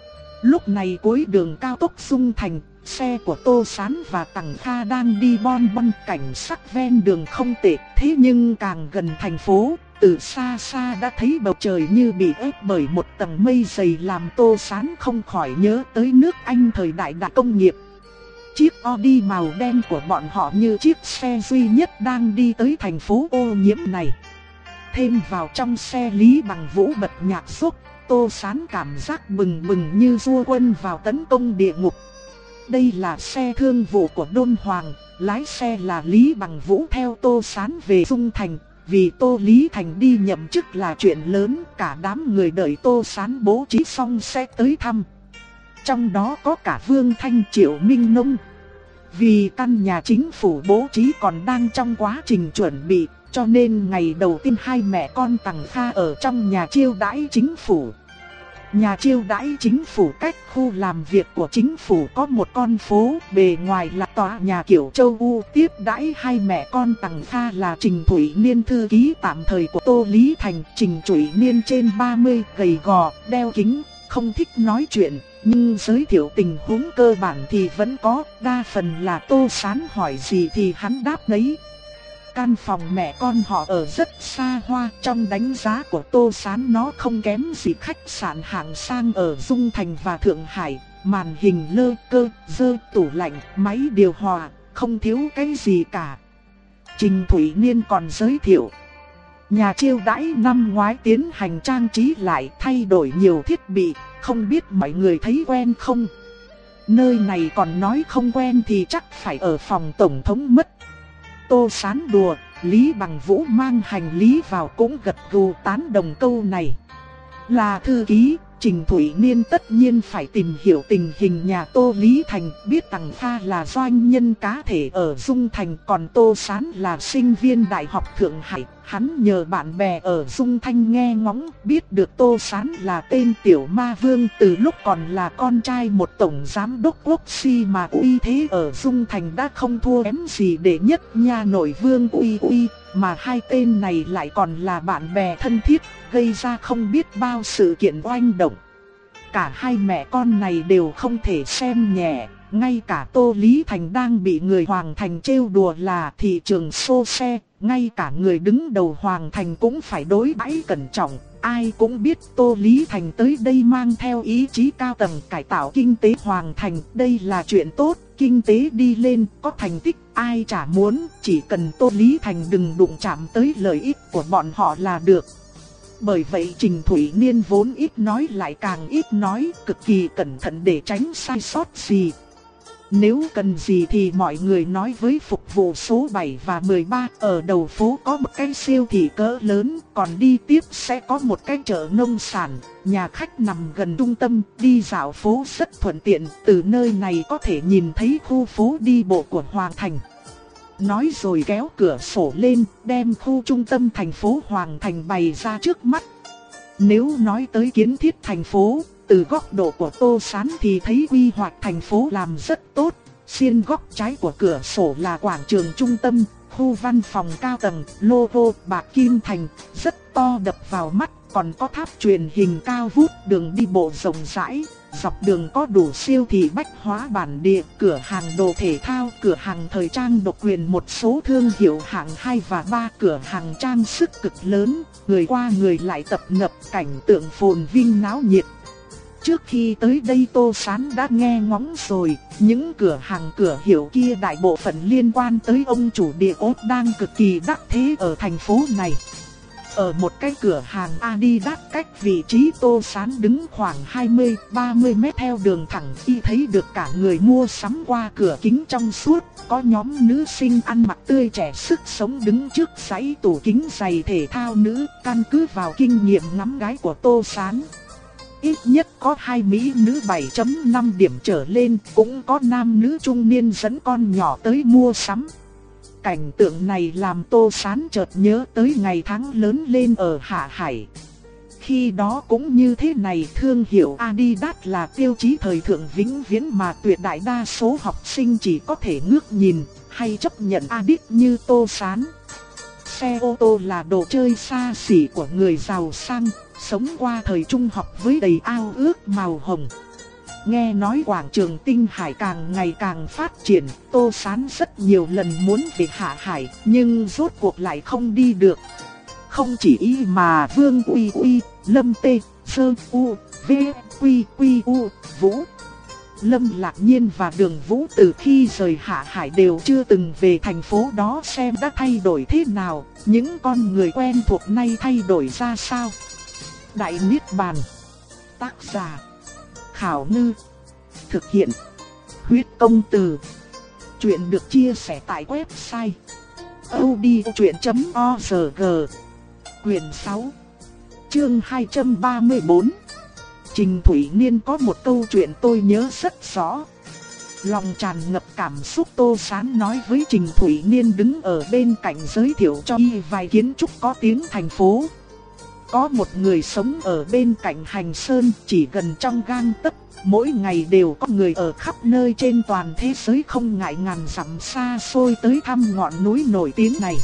Lúc này cuối đường cao tốc Dung Thành, xe của Tô Sán và Tằng Kha đang đi bon bon, cảnh sắc ven đường không tệ, thế nhưng càng gần thành phố, từ xa xa đã thấy bầu trời như bị ép bởi một tầng mây dày, làm Tô Sán không khỏi nhớ tới nước Anh thời đại đại công nghiệp. Chiếc Audi màu đen của bọn họ như chiếc xe duy nhất đang đi tới thành phố ô nhiễm này. Thêm vào trong xe Lý Bằng Vũ bật nhạc xúc, Tô Sán cảm giác bừng bừng như vua quân vào tấn công địa ngục. Đây là xe thương vụ của Đôn Hoàng, lái xe là Lý Bằng Vũ theo Tô Sán về Dung Thành. Vì Tô Lý Thành đi nhậm chức là chuyện lớn, cả đám người đợi Tô Sán bố trí xong sẽ tới thăm. Trong đó có cả Vương Thanh, Triệu Minh Nông. Vì căn nhà chính phủ bố trí còn đang trong quá trình chuẩn bị, cho nên ngày đầu tiên hai mẹ con Tằng Kha ở trong nhà chiêu đãi chính phủ. Nhà chiêu đãi chính phủ cách khu làm việc của chính phủ có một con phố, bề ngoài là tòa nhà kiểu châu Âu. Tiếp đãi hai mẹ con Tằng Kha là Trình Thủy Niên, thư ký tạm thời của Tô Lý Thành. Trình Thủy Niên trên ba mươi, gầy gò, đeo kính, không thích nói chuyện, nhưng giới thiệu tình huống cơ bản thì vẫn có, đa phần là Tô Sán hỏi gì thì hắn đáp đấy. Căn phòng mẹ con họ ở rất xa hoa, trong đánh giá của Tô Sán nó không kém gì khách sạn hạng sang ở Dung Thành và Thượng Hải. Màn hình lơ cơ, dơ, tủ lạnh, máy điều hòa, không thiếu cái gì cả. Trình Thủy Niên còn giới thiệu, nhà chiêu đãi năm ngoái tiến hành trang trí lại, thay đổi nhiều thiết bị, không biết mọi người thấy quen không? Nơi này còn nói không quen thì chắc phải ở phòng tổng thống mất. Tô Sán đùa, Lý Bằng Vũ mang hành lý vào cũng gật gù tán đồng câu này. Là thư ký, Trình Thủy Niên tất nhiên phải tìm hiểu tình hình nhà Tô Lý Thành, biết Tằng Kha là doanh nhân cá thể ở Dung Thành, còn Tô Sán là sinh viên Đại học Thượng Hải. Hắn nhờ bạn bè ở Dung Thanh nghe ngóng, biết được Tô Sán là tên Tiểu Ma Vương, từ lúc còn là con trai một tổng giám đốc quốc si mà uy thế ở Dung Thành đã không thua kém gì đệ nhất nha nội Vương Uy Uy, mà hai tên này lại còn là bạn bè thân thiết, gây ra không biết bao sự kiện oanh động. Cả hai mẹ con này đều không thể xem nhẹ, ngay cả Tô Lý Thành đang bị người Hoàng Thành trêu đùa là thị trường xô xe, ngay cả người đứng đầu Hoàng Thành cũng phải đối đãi cẩn trọng. Ai cũng biết Tô Lý Thành tới đây mang theo ý chí cao tầng cải tạo kinh tế Hoàng Thành, đây là chuyện tốt, kinh tế đi lên, có thành tích, ai chả muốn, chỉ cần Tô Lý Thành đừng đụng chạm tới lợi ích của bọn họ là được. Bởi vậy Trình Thủy Niên vốn ít nói lại càng ít nói, cực kỳ cẩn thận để tránh sai sót gì. Nếu cần gì thì mọi người nói với phục vụ số bảy và mười ba, ở đầu phố có một cái siêu thị cỡ lớn, còn đi tiếp sẽ có một cái chợ nông sản, nhà khách nằm gần trung tâm, đi dạo phố rất thuận tiện, từ nơi này có thể nhìn thấy khu phố đi bộ của Hoàng Thành. Nói rồi kéo cửa sổ lên, đem khu trung tâm thành phố Hoàng Thành bày ra trước mắt. Nếu nói tới kiến thiết thành phố, từ góc độ của Tô Sán thì thấy quy hoạch thành phố làm rất tốt. Xiên góc trái của cửa sổ là quảng trường trung tâm, khu văn phòng cao tầng, logo bạc kim thành, rất to đập vào mắt. Còn có tháp truyền hình cao vút, đường đi bộ rộng rãi, dọc đường có đủ siêu thị bách hóa bản địa, cửa hàng đồ thể thao, cửa hàng thời trang độc quyền, một số thương hiệu hạng hai và ba, cửa hàng trang sức cực lớn, người qua người lại tập nập, cảnh tượng phồn vinh náo nhiệt. Trước khi tới đây Tô Sán đã nghe ngóng rồi, những cửa hàng cửa hiệu kia đại bộ phận liên quan tới ông chủ địa ốt đang cực kỳ đắc thế ở thành phố này. Ở một cái cửa hàng Adidas cách vị trí Tô Sán đứng khoảng hai mươi ba mươi mét theo đường thẳng, y thấy được cả người mua sắm qua cửa kính trong suốt, có nhóm nữ sinh ăn mặc tươi trẻ sức sống đứng trước dãy tủ kính giày thể thao nữ, căn cứ vào kinh nghiệm ngắm gái của Tô Sán. Ít nhất có hai mỹ nữ bảy chấm năm điểm trở lên, cũng có nam nữ trung niên dẫn con nhỏ tới mua sắm. Cảnh tượng này làm Tô Sán chợt nhớ tới ngày tháng lớn lên ở Hạ Hải. Khi đó cũng như thế này, thương hiệu Adidas là tiêu chí thời thượng vĩnh viễn mà tuyệt đại đa số học sinh chỉ có thể ngước nhìn hay chấp nhận Adidas như Tô Sán. Xe ô tô là đồ chơi xa xỉ của người giàu sang, sống qua thời trung học với đầy ao ước màu hồng. Nghe nói quảng trường Tinh Hải càng ngày càng phát triển, Tô Sán rất nhiều lần muốn về Hạ Hải, nhưng rốt cuộc lại không đi được. Không chỉ y mà Vương Uy Uy, Lâm Tê, Sơ U, V, Quy Quy U, Vũ, Lâm Lạc Nhiên và Đường Vũ từ khi rời Hạ Hải đều chưa từng về thành phố đó, xem đã thay đổi thế nào, những con người quen thuộc nay thay đổi ra sao. Đại Niết Bàn. Tác giả Khảo Ngư. Thực hiện Huyết Công Từ. Chuyện được chia sẻ tại website audiochuyện chấm org. Quyển sáu, chương hai trăm ba mươi tư. Trình Thủy Niên có một câu chuyện tôi nhớ rất rõ. Lòng tràn ngập cảm xúc, Tô Sán nói với Trình Thủy Niên đứng ở bên cạnh giới thiệu cho y vài kiến trúc có tiếng thành phố. Có một người sống ở bên cạnh Hành Sơn, chỉ gần trong gang tấc, mỗi ngày đều có người ở khắp nơi trên toàn thế giới không ngại ngàn dặm xa xôi tới thăm ngọn núi nổi tiếng này.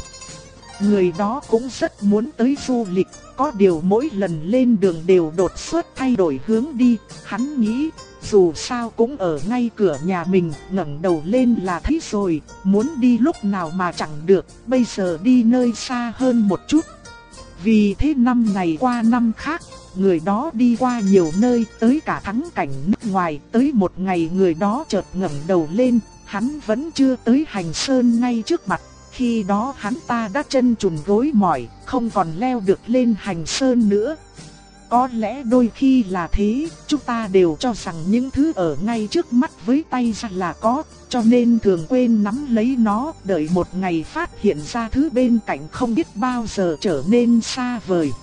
Người đó cũng rất muốn tới du lịch, có điều mỗi lần lên đường đều đột xuất thay đổi hướng đi. Hắn nghĩ, dù sao cũng ở ngay cửa nhà mình, ngẩng đầu lên là thấy rồi, muốn đi lúc nào mà chẳng được, bây giờ đi nơi xa hơn một chút. Vì thế năm này qua năm khác, người đó đi qua nhiều nơi, tới cả thắng cảnh nước ngoài. Tới một ngày người đó chợt ngẩng đầu lên, hắn vẫn chưa tới Hành Sơn ngay trước mặt. Khi đó hắn ta đã chân chùn gối mỏi, không còn leo được lên Hành Sơn nữa. Có lẽ đôi khi là thế, chúng ta đều cho rằng những thứ ở ngay trước mắt với tay ra là có, cho nên thường quên nắm lấy nó, đợi một ngày phát hiện ra thứ bên cạnh không biết bao giờ trở nên xa vời.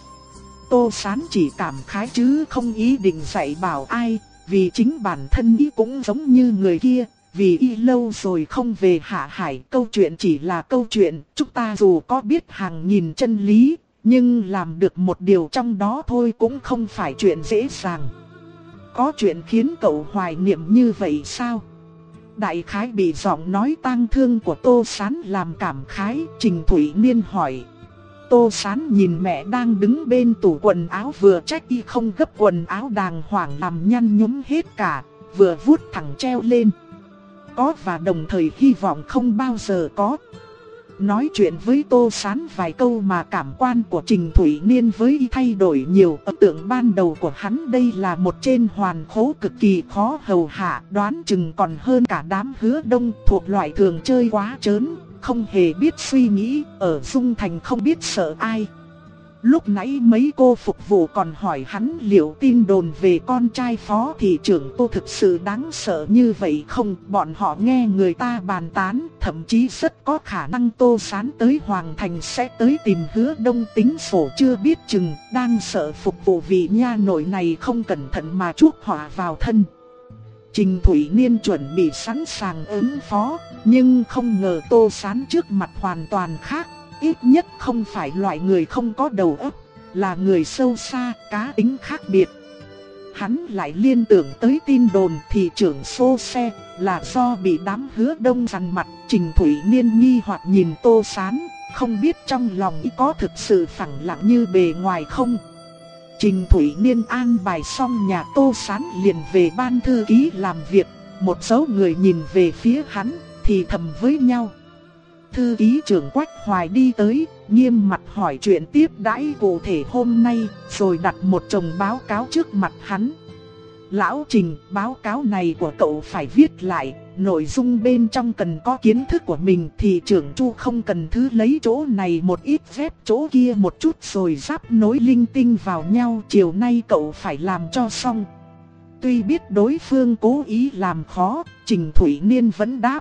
Tô Sán chỉ cảm khái chứ không ý định dạy bảo ai, vì chính bản thân y cũng giống như người kia. Vì y lâu rồi không về Hạ Hải, câu chuyện chỉ là câu chuyện, chúng ta dù có biết hàng nghìn chân lý, nhưng làm được một điều trong đó thôi cũng không phải chuyện dễ dàng. Có chuyện khiến cậu hoài niệm như vậy sao? Đại khái bị giọng nói tang thương của Tô Sán làm cảm khái, Trình Thủy Niên hỏi. Tô Sán nhìn mẹ đang đứng bên tủ quần áo, vừa trách y không gấp quần áo đàng hoàng làm nhăn nhúm hết cả, vừa vuốt thẳng treo lên. Có và đồng thời hy vọng không bao giờ có. Nói chuyện với Tô Sán vài câu mà cảm quan của Trình Thủy Niên với y thay đổi nhiều. Ấn tượng ban đầu của hắn đây là một tên hoàn khố cực kỳ khó hầu hạ, đoán chừng còn hơn cả đám Hứa Đông, thuộc loại thường chơi quá trớn, không hề biết suy nghĩ, ở Dung Thành không biết sợ ai. Lúc nãy mấy cô phục vụ còn hỏi hắn liệu tin đồn về con trai phó thị trưởng Tô thực sự đáng sợ như vậy không. Bọn họ nghe người ta bàn tán, thậm chí rất có khả năng Tô Sán tới Hoàng Thành sẽ tới tìm Hứa Đông tính sổ chưa biết chừng, đang sợ phục vụ vị nha nội này không cẩn thận mà chuốc họa vào thân. Trình Thủy Niên chuẩn bị sẵn sàng ứng phó, nhưng không ngờ Tô Sán trước mặt hoàn toàn khác. Ít nhất không phải loại người không có đầu óc, là người sâu xa, cá tính khác biệt. Hắn lại liên tưởng tới tin đồn thị trưởng xô xe là do bị đám Hứa Đông dằn mặt. Trình Thủy Niên nghi hoặc nhìn Tô Sán, không biết trong lòng y có thực sự phẳng lặng như bề ngoài không. Trình Thủy Niên an bài xong nhà Tô Sán liền về ban thư ký làm việc. Một số người nhìn về phía hắn thì thầm với nhau. Thư ký trưởng Quách Hoài đi tới, nghiêm mặt hỏi chuyện tiếp đãi cụ thể hôm nay, rồi đặt một chồng báo cáo trước mặt hắn. Lão Trình, báo cáo này của cậu phải viết lại, nội dung bên trong cần có kiến thức của mình, thị trưởng Chu không cần thứ lấy chỗ này một ít phép chỗ kia một chút rồi ráp nối linh tinh vào nhau, chiều nay cậu phải làm cho xong. Tuy biết đối phương cố ý làm khó, Trình Thủy Niên vẫn đáp: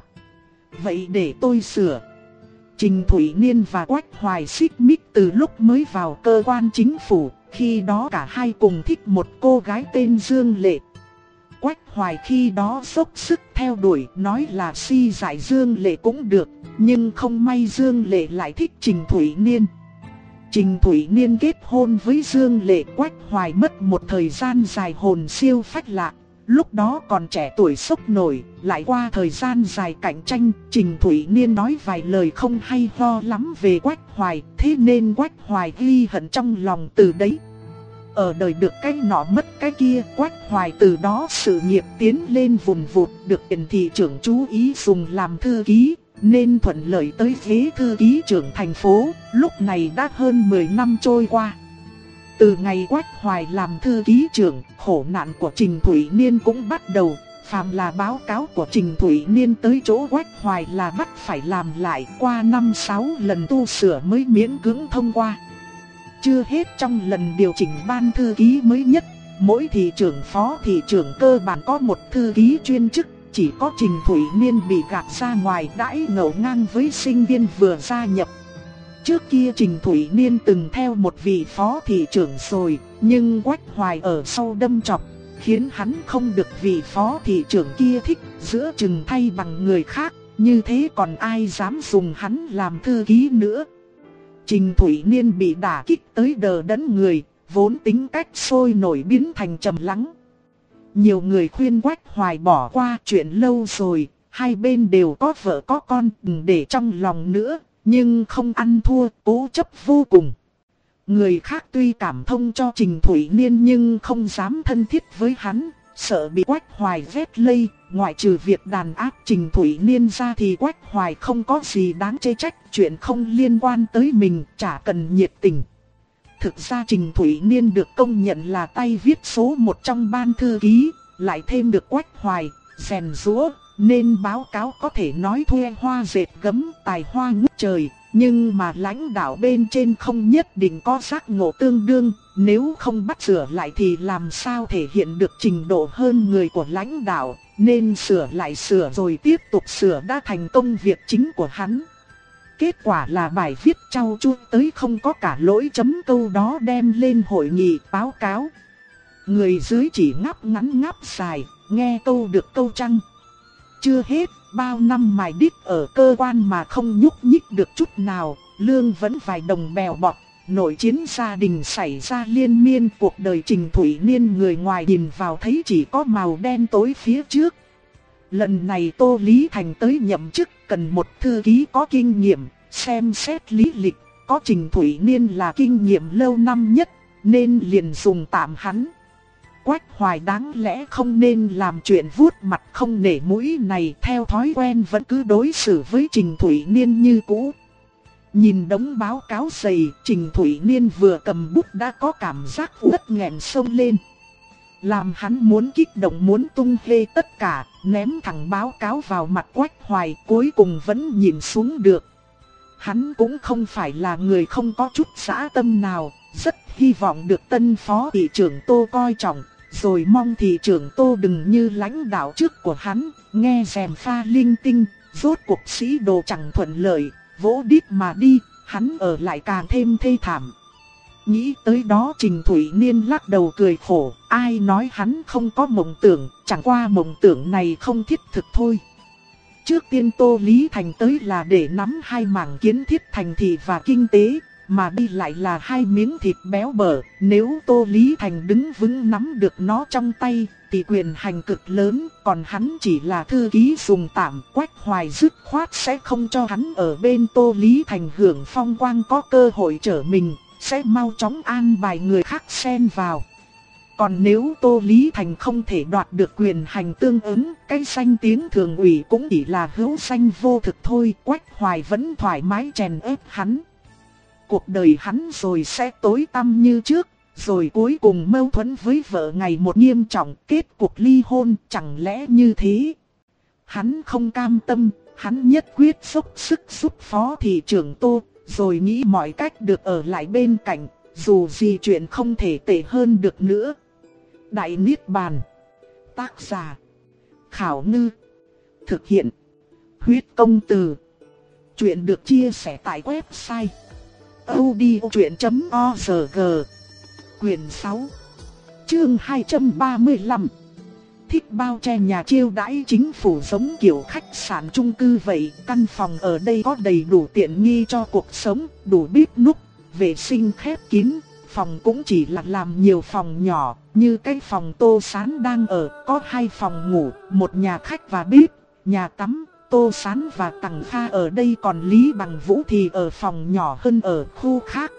vậy để tôi sửa. Trình Thủy Niên và Quách Hoài xích mích từ lúc mới vào cơ quan chính phủ, khi đó cả hai cùng thích một cô gái tên Dương Lệ. Quách Hoài khi đó dốc sức theo đuổi, nói là si giải Dương Lệ cũng được, nhưng không may Dương Lệ lại thích Trình Thủy Niên. Trình Thủy Niên kết hôn với Dương Lệ, Quách Hoài mất một thời gian dài hồn siêu phách lạc. Lúc đó còn trẻ tuổi sốc nổi, lại qua thời gian dài cạnh tranh, Trình Thủy Niên nói vài lời không hay ho lắm về Quách Hoài, thế nên Quách Hoài ghi hận trong lòng từ đấy. Ở đời được cái nọ mất cái kia, Quách Hoài từ đó sự nghiệp tiến lên vùn vụt, được Tiền thị trưởng chú ý dùng làm thư ký, nên thuận lợi tới ghế thư ký trưởng thành phố, lúc này đã hơn mười năm trôi qua. Từ ngày Quách Hoài làm thư ký trưởng, khổ nạn của Trình Thủy Niên cũng bắt đầu. Phàm là báo cáo của Trình Thủy Niên tới chỗ Quách Hoài là bắt phải làm lại, qua năm sáu lần tu sửa mới miễn cưỡng thông qua. Chưa hết, trong lần điều chỉnh ban thư ký mới nhất, mỗi thị trưởng phó thị trưởng cơ bản có một thư ký chuyên chức. Chỉ có Trình Thủy Niên bị gạt ra ngoài đãi ngộ ngang với sinh viên vừa gia nhập. Trước kia Trình Thủy Niên từng theo một vị phó thị trưởng rồi, nhưng Quách Hoài ở sau đâm chọc, khiến hắn không được vị phó thị trưởng kia thích, giữa chừng thay bằng người khác, như thế còn ai dám dùng hắn làm thư ký nữa. Trình Thủy Niên bị đả kích tới đờ đẫn người, vốn tính cách sôi nổi biến thành trầm lắng. Nhiều người khuyên Quách Hoài bỏ qua, chuyện lâu rồi, hai bên đều có vợ có con, đừng để trong lòng nữa, nhưng không ăn thua, cố chấp vô cùng. Người khác tuy cảm thông cho Trình Thủy Niên nhưng không dám thân thiết với hắn, sợ bị Quách Hoài vét lây. Ngoại trừ việc đàn áp Trình Thủy Niên ra thì Quách Hoài không có gì đáng chê trách, chuyện không liên quan tới mình, chả cần nhiệt tình. Thực ra Trình Thủy Niên được công nhận là tay viết số một trong ban thư ký, lại thêm được Quách Hoài rèn giũa, nên báo cáo có thể nói thuê hoa dệt gấm, tài hoa ngút trời. Nhưng mà lãnh đạo bên trên không nhất định có giác ngộ tương đương, nếu không bắt sửa lại thì làm sao thể hiện được trình độ hơn người của lãnh đạo, nên sửa lại sửa rồi tiếp tục sửa đã thành công việc chính của hắn. Kết quả là bài viết trau chuốt tới không có cả lỗi chấm câu đó đem lên hội nghị báo cáo. Người dưới chỉ ngáp ngắn ngáp dài, nghe câu được câu trăng. Chưa hết, bao năm mài đít ở cơ quan mà không nhúc nhích được chút nào, lương vẫn vài đồng bèo bọt. Nội chiến gia đình xảy ra liên miên, cuộc đời Trình Thủy Niên người ngoài nhìn vào thấy chỉ có màu đen tối phía trước. Lần này Tô Lý Thành tới nhậm chức cần một thư ký có kinh nghiệm, xem xét lý lịch, có Trình Thủy Niên là kinh nghiệm lâu năm nhất, nên liền dùng tạm hắn. Quách Hoài đáng lẽ không nên làm chuyện vuốt mặt không nể mũi này, theo thói quen vẫn cứ đối xử với Trình Thủy Niên như cũ. Nhìn đống báo cáo dày, Trình Thủy Niên vừa cầm bút đã có cảm giác uất nghẹn sông lên. Làm hắn muốn kích động muốn tung hê tất cả, ném thẳng báo cáo vào mặt Quách Hoài, cuối cùng vẫn nhìn xuống được. Hắn cũng không phải là người không có chút dã tâm nào, rất hy vọng được tân phó thị trưởng Tô coi trọng, rồi mong thị trưởng Tô đừng như lãnh đạo trước của hắn, nghe rèm pha linh tinh, rốt cuộc sĩ đồ chẳng thuận lợi, vỗ đít mà đi, hắn ở lại càng thêm thê thảm. Nghĩ tới đó Trình Thủy Niên lắc đầu cười khổ, ai nói hắn không có mộng tưởng, chẳng qua mộng tưởng này không thiết thực thôi. Trước tiên Tô Lý Thành tới là để nắm hai mảng kiến thiết thành thị và kinh tế, mà đi lại là hai miếng thịt béo bở. Nếu Tô Lý Thành đứng vững nắm được nó trong tay thì quyền hành cực lớn, còn hắn chỉ là thư ký dùng tạm. Quách Hoài dứt khoát sẽ không cho hắn ở bên Tô Lý Thành hưởng phong quang, có cơ hội trở mình, sẽ mau chóng an bài người khác xen vào. Còn nếu Tô Lý Thành không thể đoạt được quyền hành tương ứng, cái danh tiếng thường ủy cũng chỉ là hữu danh vô thực thôi. Quách Hoài vẫn thoải mái chèn ép hắn. Cuộc đời hắn rồi sẽ tối tăm như trước, rồi cuối cùng mâu thuẫn với vợ ngày một nghiêm trọng, kết cuộc ly hôn, chẳng lẽ như thế? Hắn không cam tâm, hắn nhất quyết dốc sức giúp phó thị trưởng Tô, rồi nghĩ mọi cách được ở lại bên cạnh, dù gì chuyện không thể tệ hơn được nữa. Đại Niết Bàn. Tác giả: Khảo Ngư. Thực hiện: Huyết Công Từ. Chuyện được chia sẻ tại website audiochuyện chấm org. Quyền sáu, chương hai trăm ba mươi lăm. Thích bao che nhà chiêu đãi chính phủ giống kiểu khách sạn chung cư vậy. Căn phòng ở đây có đầy đủ tiện nghi cho cuộc sống, đủ bếp núc, vệ sinh khép kín. Phòng cũng chỉ là làm nhiều phòng nhỏ, như cái phòng Tô Sán đang ở, có hai phòng ngủ, một nhà khách và bếp, nhà tắm. Tô Sán và Tằng Kha ở đây, còn Lý Bằng Vũ thì ở phòng nhỏ hơn ở khu khác.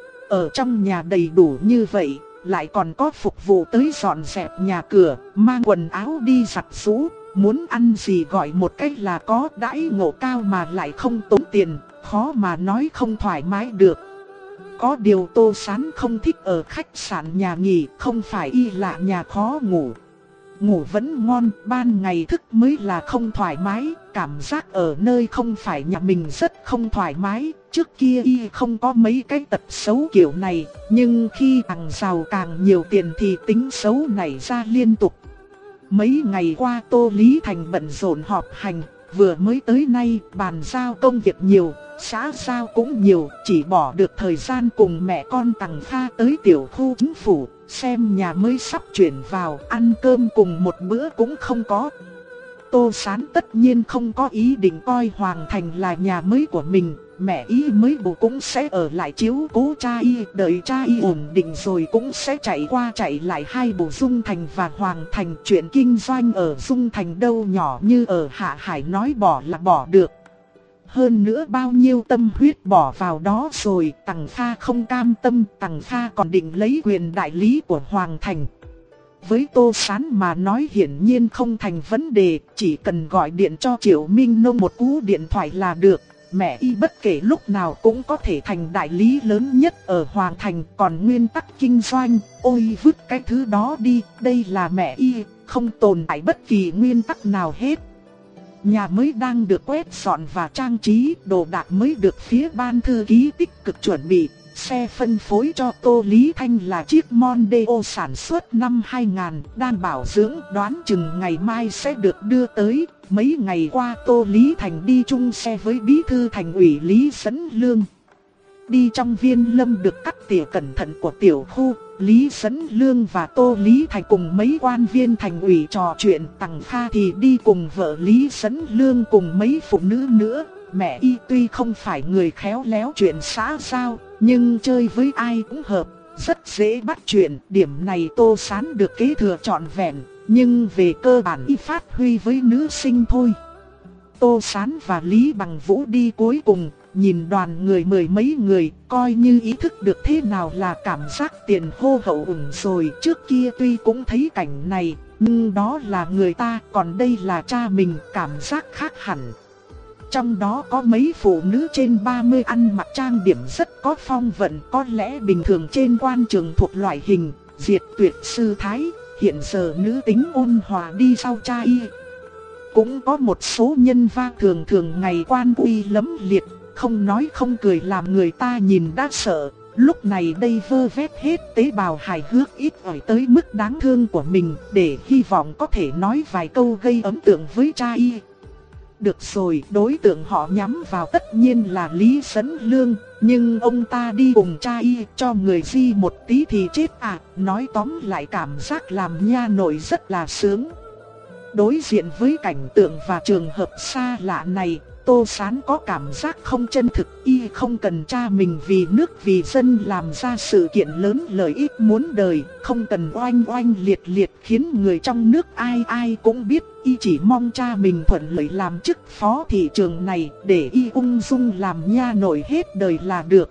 Ở trong nhà đầy đủ như vậy, lại còn có phục vụ tới dọn dẹp nhà cửa, mang quần áo đi giặt giũ, muốn ăn gì gọi một cách là có, đãi ngộ cao mà lại không tốn tiền, khó mà nói không thoải mái được. Có điều Tô Sán không thích ở khách sạn nhà nghỉ, không phải y lạ nhà khó ngủ. Ngủ vẫn ngon, ban ngày thức mới là không thoải mái, cảm giác ở nơi không phải nhà mình rất không thoải mái. Trước kia y không có mấy cái tật xấu kiểu này, nhưng khi càng giàu càng nhiều tiền thì tính xấu nảy ra liên tục. Mấy ngày qua Tô Lý Thành bận rộn họp hành, vừa mới tới nay bàn giao công việc nhiều, xã giao cũng nhiều, chỉ bỏ được thời gian cùng mẹ con Tằng Kha tới tiểu khu chính phủ, xem nhà mới sắp chuyển vào, ăn cơm cùng một bữa cũng không có. Tô Sán tất nhiên không có ý định coi Hoàng Thành là nhà mới của mình, mẹ y mới bù cũng sẽ ở lại chiếu cố cha y, đợi cha y ổn định rồi cũng sẽ chạy qua chạy lại hai bù Dung Thành và Hoàng Thành. Chuyện kinh doanh ở Dung Thành đâu nhỏ như ở Hạ Hải, nói bỏ là bỏ được. Hơn nữa bao nhiêu tâm huyết bỏ vào đó rồi, Tằng Kha không cam tâm, Tằng Kha còn định lấy quyền đại lý của Hoàng Thành. Với Tô Sán mà nói hiển nhiên không thành vấn đề, chỉ cần gọi điện cho Triệu Minh Nông một cú điện thoại là được. Mẹ y bất kể lúc nào cũng có thể thành đại lý lớn nhất ở Hoàng Thành, còn nguyên tắc kinh doanh, ôi vứt cái thứ đó đi, đây là mẹ y, không tồn tại bất kỳ nguyên tắc nào hết. Nhà mới đang được quét dọn và trang trí, đồ đạc mới được phía ban thư ký tích cực chuẩn bị. Xe phân phối cho Tô Lý Thanh là chiếc Mondeo sản xuất năm hai nghìn, đang bảo dưỡng, đoán chừng ngày mai sẽ được đưa tới. Mấy ngày qua Tô Lý Thành đi chung xe với bí thư thành ủy Lý Sấn Lương. Đi trong viên lâm được cắt tỉa cẩn thận của tiểu khu, Lý Sấn Lương và Tô Lý Thành cùng mấy quan viên thành ủy trò chuyện. Tằng Kha thì đi cùng vợ Lý Sấn Lương cùng mấy phụ nữ nữa. Mẹ y tuy không phải người khéo léo chuyện xã giao, nhưng chơi với ai cũng hợp, rất dễ bắt chuyện. Điểm này Tô Sán được kế thừa trọn vẹn, nhưng về cơ bản y phát huy với nữ sinh thôi. Tô Sán và Lý Bằng Vũ đi cuối cùng, nhìn đoàn người mười mấy người, coi như ý thức được thế nào là cảm giác tiền hô hậu ủng rồi. Trước kia tuy cũng thấy cảnh này, nhưng đó là người ta, còn đây là cha mình, cảm giác khác hẳn. Trong đó có mấy phụ nữ trên ba mươi ăn mặc trang điểm rất có phong vận, có lẽ bình thường trên quan trường thuộc loại hình diệt tuyệt sư thái, hiện giờ nữ tính ôn hòa đi sau cha y. Cũng có một số nhân va thường thường ngày quan uy lẫm liệt, không nói không cười làm người ta nhìn đã sợ. Lúc này đây vơ vét hết tế bào hài hước ít ỏi tới mức đáng thương của mình, để hy vọng có thể nói vài câu gây ấn tượng với cha y. Được rồi, đối tượng họ nhắm vào tất nhiên là Lý Sấn Lương, nhưng ông ta đi cùng cha y, cho người di một tí thì chết à. Nói tóm lại cảm giác làm nha nội rất là sướng. Đối diện với cảnh tượng và trường hợp xa lạ này, Tô Sán có cảm giác không chân thực. Y không cần cha mình vì nước vì dân làm ra sự kiện lớn lợi ích muốn đời, không cần oanh oanh liệt liệt khiến người trong nước ai ai cũng biết. Y chỉ mong cha mình thuận lợi làm chức phó thị trưởng này, để y ung dung làm nha nội hết đời là được.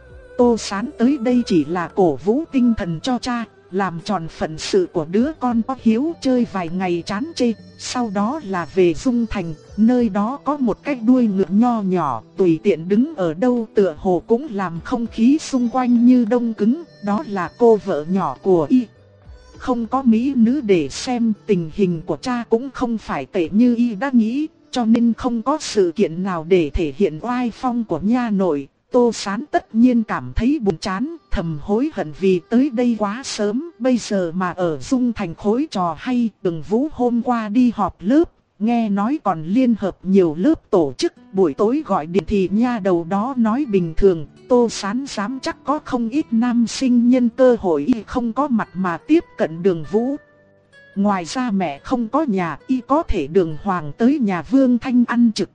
Tô Sán tới đây chỉ là cổ vũ tinh thần cho cha, làm tròn phận sự của đứa con có hiếu, chơi vài ngày chán chê. Sau đó là về Dung Thành, nơi đó có một cái đuôi ngựa nho nhỏ, tùy tiện đứng ở đâu tựa hồ cũng làm không khí xung quanh như đông cứng. đó là cô vợ nhỏ của y. Không có mỹ nữ để xem, tình hình của cha cũng không phải tệ như y đã nghĩ, cho nên không có sự kiện nào để thể hiện oai phong của nha nội. Tô Sán tất nhiên cảm thấy buồn chán, thầm hối hận vì tới đây quá sớm, bây giờ mà ở Dung Thành khối trò hay. Đường Vũ hôm qua đi họp lớp, nghe nói còn liên hợp nhiều lớp tổ chức, buổi tối gọi điện thì nha đầu đó nói bình thường. Tô Sán dám chắc có không ít nam sinh nhân cơ hội y không có mặt mà tiếp cận Đường Vũ. Ngoài ra mẹ không có nhà, y có thể đường hoàng tới nhà Vương Thanh ăn trực.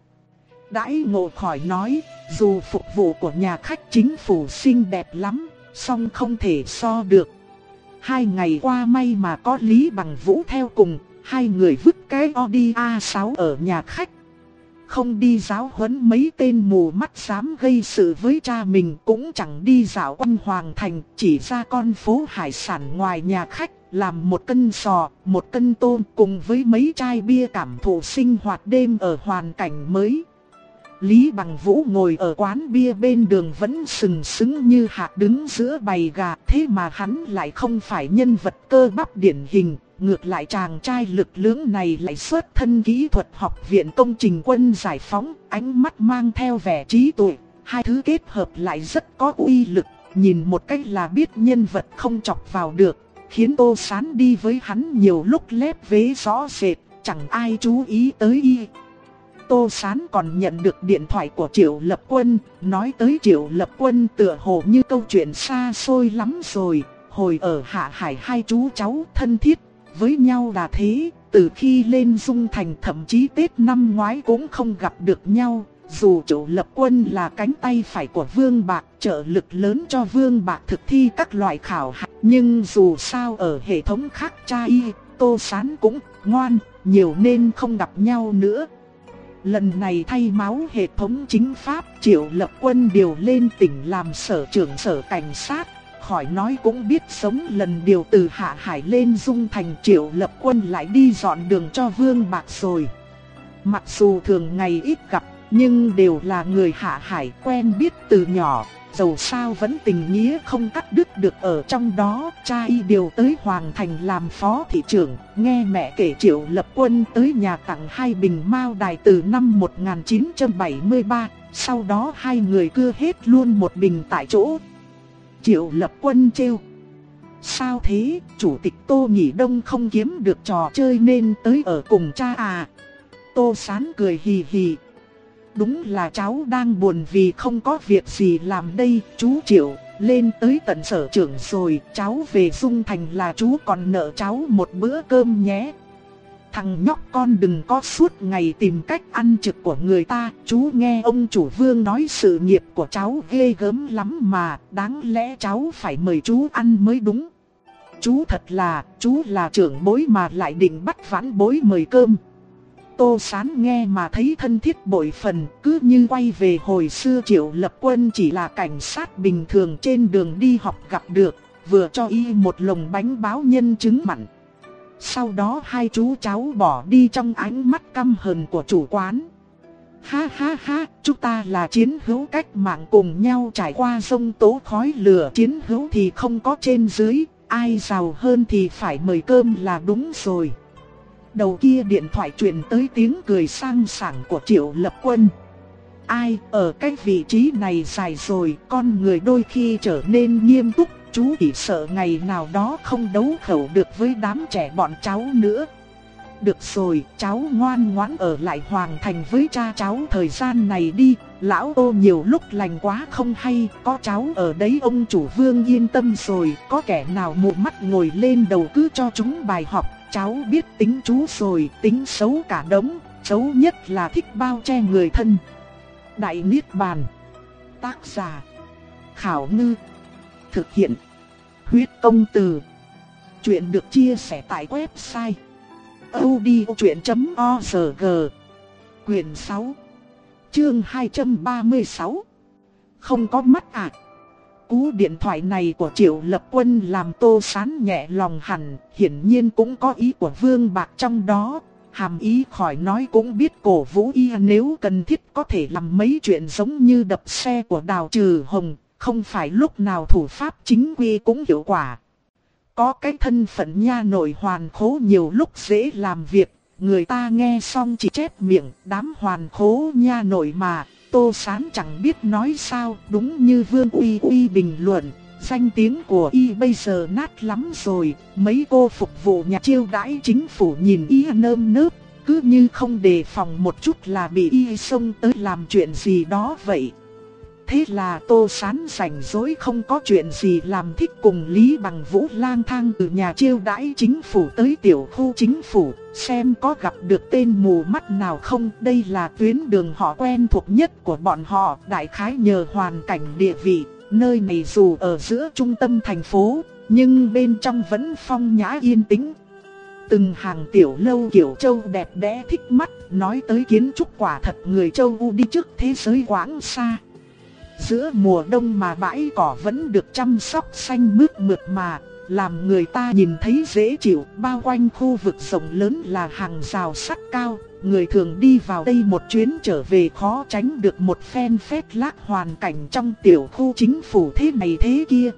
Đãi ngộ khỏi nói, dù phục vụ của nhà khách chính phủ xinh đẹp lắm, song không thể so được. Hai ngày qua may mà có Lý Bằng Vũ theo cùng, hai người vứt cái Audi a sáu ở nhà khách. Không đi giáo huấn mấy tên mù mắt dám gây sự với cha mình, cũng chẳng đi dạo quanh Hoàng Thành, chỉ ra con phố hải sản ngoài nhà khách, làm một cân sò, một cân tôm cùng với mấy chai bia cảm thụ sinh hoạt đêm ở hoàn cảnh mới. Lý Bằng Vũ ngồi ở quán bia bên đường vẫn sừng sững như hạt đứng giữa bầy gà, thế mà hắn lại không phải nhân vật cơ bắp điển hình. Ngược lại chàng trai lực lưỡng này lại xuất thân kỹ thuật học viện công trình quân giải phóng, ánh mắt mang theo vẻ trí tuệ, hai thứ kết hợp lại rất có uy lực, nhìn một cách là biết nhân vật không chọc vào được, khiến Tô Sán đi với hắn nhiều lúc lép vế rõ rệt, chẳng ai chú ý tới y. Tô Sán còn nhận được điện thoại của Triệu Lập Quân, nói tới Triệu Lập Quân tựa hồ như câu chuyện xa xôi lắm rồi, hồi ở Hạ Hải hai chú cháu thân thiết với nhau là thế, từ khi lên Dung Thành thậm chí Tết năm ngoái cũng không gặp được nhau. Dù Triệu Lập Quân là cánh tay phải của Vương Bạc, trợ lực lớn cho Vương Bạc thực thi các loại khảo hạch, nhưng dù sao ở hệ thống khác cha y, Tô Sán cũng ngoan, nhiều nên không gặp nhau nữa. Lần này thay máu hệ thống chính pháp, Triệu Lập Quân điều lên tỉnh làm sở trưởng sở cảnh sát. Khỏi nói cũng biết sống lần điều từ Hạ Hải lên Dung Thành, Triệu Lập Quân lại đi dọn đường cho Vương Bạc rồi. Mặc dù thường ngày ít gặp, nhưng đều là người Hạ Hải quen biết từ nhỏ, dầu sao vẫn tình nghĩa không cắt đứt được ở trong đó. Cha y điều tới Hoàng Thành làm phó thị trưởng, nghe mẹ kể Triệu Lập Quân tới nhà tặng hai bình mao đài từ năm một nghìn chín trăm bảy mươi ba, sau đó hai người cưa hết luôn một bình tại chỗ. Triệu Lập Quân trêu: sao thế, chủ tịch Tô nghỉ đông không kiếm được trò chơi nên tới ở cùng cha à? Tô Sán cười hì hì: đúng là cháu đang buồn vì không có việc gì làm đây, chú Triệu, lên tới tận sở trưởng rồi, cháu về Dung Thành là chú còn nợ cháu một bữa cơm nhé. Thằng nhóc con đừng có suốt ngày tìm cách ăn trực của người ta, chú nghe ông chủ Vương nói sự nghiệp của cháu ghê gớm lắm mà, đáng lẽ cháu phải mời chú ăn mới đúng. Chú thật là, chú là trưởng bối mà lại định bắt vãn bối mời cơm. Tô Sán nghe mà thấy thân thiết bội phần, cứ như quay về hồi xưa Triệu Lập Quân chỉ là cảnh sát bình thường trên đường đi học gặp được, vừa cho y một lồng bánh báo nhân trứng mặn. Sau đó hai chú cháu bỏ đi trong ánh mắt căm hờn của chủ quán. Ha ha ha, chúng ta là chiến hữu cách mạng cùng nhau trải qua sông tố khói lửa, chiến hữu thì không có trên dưới, ai giàu hơn thì phải mời cơm là đúng rồi. Đầu kia điện thoại truyền tới tiếng cười sang sảng của Triệu Lập Quân. Ai, ở cái vị trí này dài rồi, con người đôi khi trở nên nghiêm túc, chú chỉ sợ ngày nào đó không đấu khẩu được với đám trẻ bọn cháu nữa. Được rồi, cháu ngoan ngoãn ở lại Hoàng Thành với cha cháu thời gian này đi, lão Tô nhiều lúc lành quá không hay, có cháu ở đấy ông chủ Vương yên tâm rồi, có kẻ nào mù mắt ngồi lên đầu cứ cho chúng bài học. Cháu biết tính chú rồi, tính xấu cả đống, xấu nhất là thích bao che người thân. Đại Niết Bàn. Tác giả: Khảo Ngư. Thực hiện: Huyết Công Từ. Chuyện được chia sẻ tại website audiochuyện chấm org. Quyền sáu, chương hai trăm ba mươi sáu. Không có mắt à? Cú điện thoại này của Triệu Lập Quân làm Tô Sán nhẹ lòng hẳn, hiển nhiên cũng có ý của Vương Bạc trong đó. Hàm ý khỏi nói cũng biết cổ vũ y nếu cần thiết có thể làm mấy chuyện giống như đập xe của Đào Trừ Hồng, không phải lúc nào thủ pháp chính quy cũng hiệu quả. Có cái thân phận nha nội hoàn khố nhiều lúc dễ làm việc, người ta nghe xong chỉ chép miệng, đám hoàn khố nha nội mà. Tô Sán chẳng biết nói sao, đúng như Vương Uy Uy bình luận, danh tiếng của y bây giờ nát lắm rồi. Mấy cô phục vụ nhà chiêu đãi chính phủ nhìn y nơm nớp, cứ như không đề phòng một chút là bị y xông tới làm chuyện gì đó vậy. Thế là Tô Sán rảnh rỗi không có chuyện gì làm, thích cùng Lý Bằng Vũ lang thang từ nhà chiêu đãi chính phủ tới tiểu khu chính phủ, xem có gặp được tên mù mắt nào không. Đây là tuyến đường họ quen thuộc nhất của bọn họ, đại khái nhờ hoàn cảnh địa vị. Nơi này dù ở giữa trung tâm thành phố, nhưng bên trong vẫn phong nhã yên tĩnh. Từng hàng tiểu lâu kiểu châu đẹp đẽ thích mắt, nói tới kiến trúc quả thật người châu U đi trước thế giới quãng xa. Giữa mùa đông mà bãi cỏ vẫn được chăm sóc xanh mướt mượt mà, làm người ta nhìn thấy dễ chịu. Bao quanh khu vực rộng lớn là hàng rào sắt cao, người thường đi vào đây một chuyến trở về khó tránh được một phen phét lác hoàn cảnh trong tiểu khu chính phủ thế này thế kia.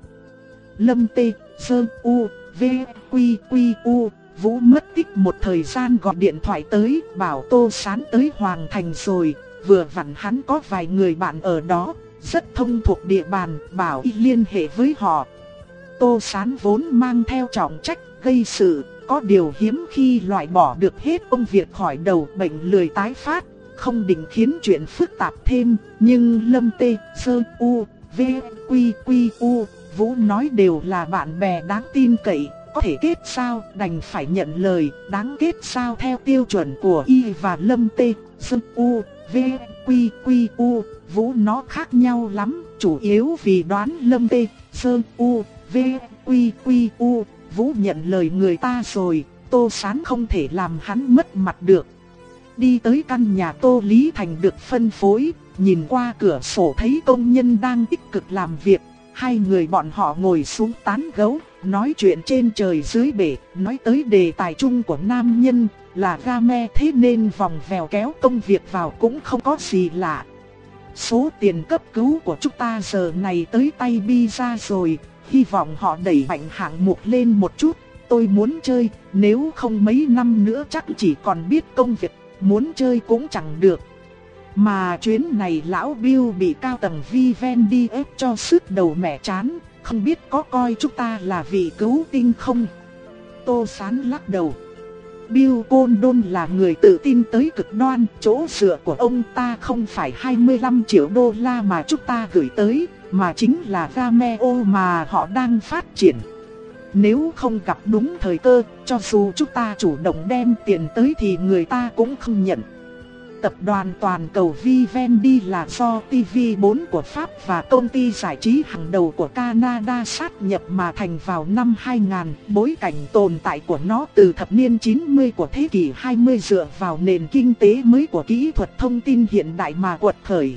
Lâm Tê, Sơ U, V, Quy, Quy, U, Vũ mất tích một thời gian gọi điện thoại tới, bảo Tô Sán tới Hoàng Thành rồi, vừa vặn hắn có vài người bạn ở đó, rất thông thuộc địa bàn, bảo y liên hệ với họ. Tô Sán vốn mang theo trọng trách gây sự, có điều hiếm khi loại bỏ được hết công việc khỏi đầu, bệnh lười tái phát, không định khiến chuyện phức tạp thêm. Nhưng Lâm Tê, Sơ U, V, Quy, Quy, U, Vũ nói đều là bạn bè đáng tin cậy, có thể kết giao, đành phải nhận lời. Đáng kết giao theo tiêu chuẩn của y và Lâm Tê, Sơ U, V, Quy, Quy, U, Vũ nó khác nhau lắm, chủ yếu vì đoán Lâm Tê, Sơ U, V, Quy, Quy, U, Vũ nhận lời người ta rồi, Tô Sán không thể làm hắn mất mặt được. Đi tới căn nhà Tô Lý Thành được phân phối, nhìn qua cửa sổ thấy công nhân đang tích cực làm việc. Hai người bọn họ ngồi xuống tán gẫu, nói chuyện trên trời dưới bể, nói tới đề tài chung của nam nhân là game, thế nên vòng vèo kéo công việc vào cũng không có gì lạ. Số tiền cấp cứu của chúng ta giờ này tới tay Bi ra rồi, hy vọng họ đẩy mạnh hạng mục lên một chút. Tôi muốn chơi, nếu không mấy năm nữa chắc chỉ còn biết công việc, muốn chơi cũng chẳng được. Mà chuyến này lão Bill bị cao tầng Vivendi ép cho sức đầu mẻ chán, không biết có coi chúng ta là vị cứu tinh không? Tô Sán lắc đầu. Bill Condon là người tự tin tới cực đoan, chỗ dựa của ông ta không phải hai mươi lăm triệu đô la mà chúng ta gửi tới, mà chính là Cameo mà họ đang phát triển. Nếu không gặp đúng thời cơ, cho dù chúng ta chủ động đem tiền tới thì người ta cũng không nhận. Tập đoàn toàn cầu Vivendi là do T V bốn của Pháp và công ty giải trí hàng đầu của Canada sát nhập mà thành vào năm hai nghìn. Bối cảnh tồn tại của nó từ thập niên chín mươi của thế kỷ hai mươi dựa vào nền kinh tế mới của kỹ thuật thông tin hiện đại mà quật khởi.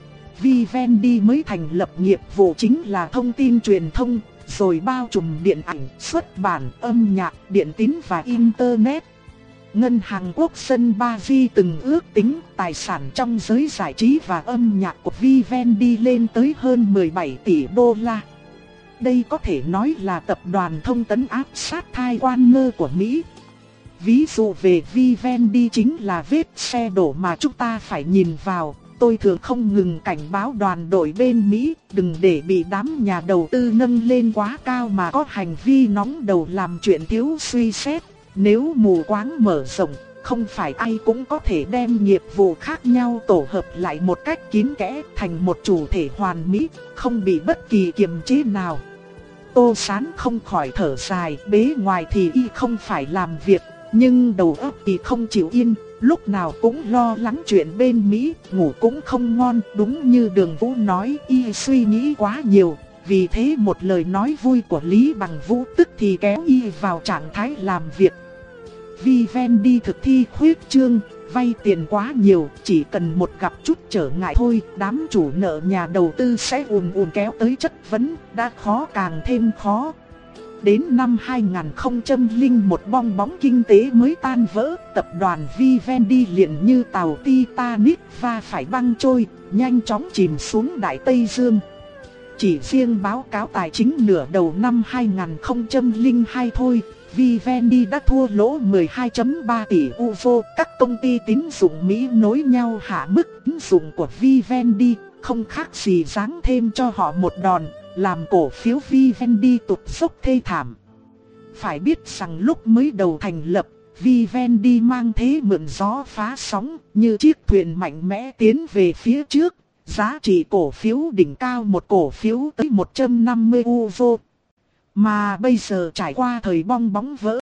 Vivendi mới thành lập nghiệp vụ chính là thông tin truyền thông, rồi bao trùm điện ảnh, xuất bản, âm nhạc, điện tín và Internet. Ngân hàng Quốc dân Paris từng ước tính tài sản trong giới giải trí và âm nhạc của Vivendi lên tới hơn mười bảy tỷ đô la. Đây có thể nói là tập đoàn thông tấn áp sát Time Warner của Mỹ. Ví dụ về Vivendi chính là vết xe đổ mà chúng ta phải nhìn vào. Tôi thường không ngừng cảnh báo đoàn đội bên Mỹ đừng để bị đám nhà đầu tư nâng lên quá cao mà có hành vi nóng đầu làm chuyện thiếu suy xét. Nếu mù quáng mở rộng, không phải ai cũng có thể đem nghiệp vụ khác nhau tổ hợp lại một cách kín kẽ thành một chủ thể hoàn mỹ, không bị bất kỳ kiềm chế nào. Tô Sán không khỏi thở dài, bề ngoài thì y không phải làm việc, nhưng đầu óc thì không chịu yên, lúc nào cũng lo lắng chuyện bên Mỹ, ngủ cũng không ngon. Đúng như Đường Vũ nói, y suy nghĩ quá nhiều. Vì thế một lời nói vui của Lý Bằng Vũ tức thì kéo y vào trạng thái làm việc. Vivendi thực thi khuyết trương, vay tiền quá nhiều, chỉ cần một gặp chút trở ngại thôi, đám chủ nợ nhà đầu tư sẽ ùn ùn kéo tới chất vấn, đã khó càng thêm khó. Đến năm hai nghìn không trăm lẻ một bong bóng kinh tế mới tan vỡ, tập đoàn Vivendi liền như tàu Titanic va phải băng trôi, nhanh chóng chìm xuống Đại Tây Dương. Chỉ riêng báo cáo tài chính nửa đầu năm hai nghìn không trăm lẻ hai thôi, Vivendi đã thua lỗ mười hai phẩy ba tỷ euro. Các công ty tín dụng Mỹ nối nhau hạ mức tín dụng của Vivendi, không khác gì giáng thêm cho họ một đòn, làm cổ phiếu Vivendi tụt dốc thê thảm. Phải biết rằng lúc mới đầu thành lập, Vivendi mang thế mượn gió phá sóng, như chiếc thuyền mạnh mẽ tiến về phía trước. Giá trị cổ phiếu đỉnh cao một cổ phiếu tới một trăm năm mươi euro. Mà bây giờ trải qua thời bong bóng vỡ,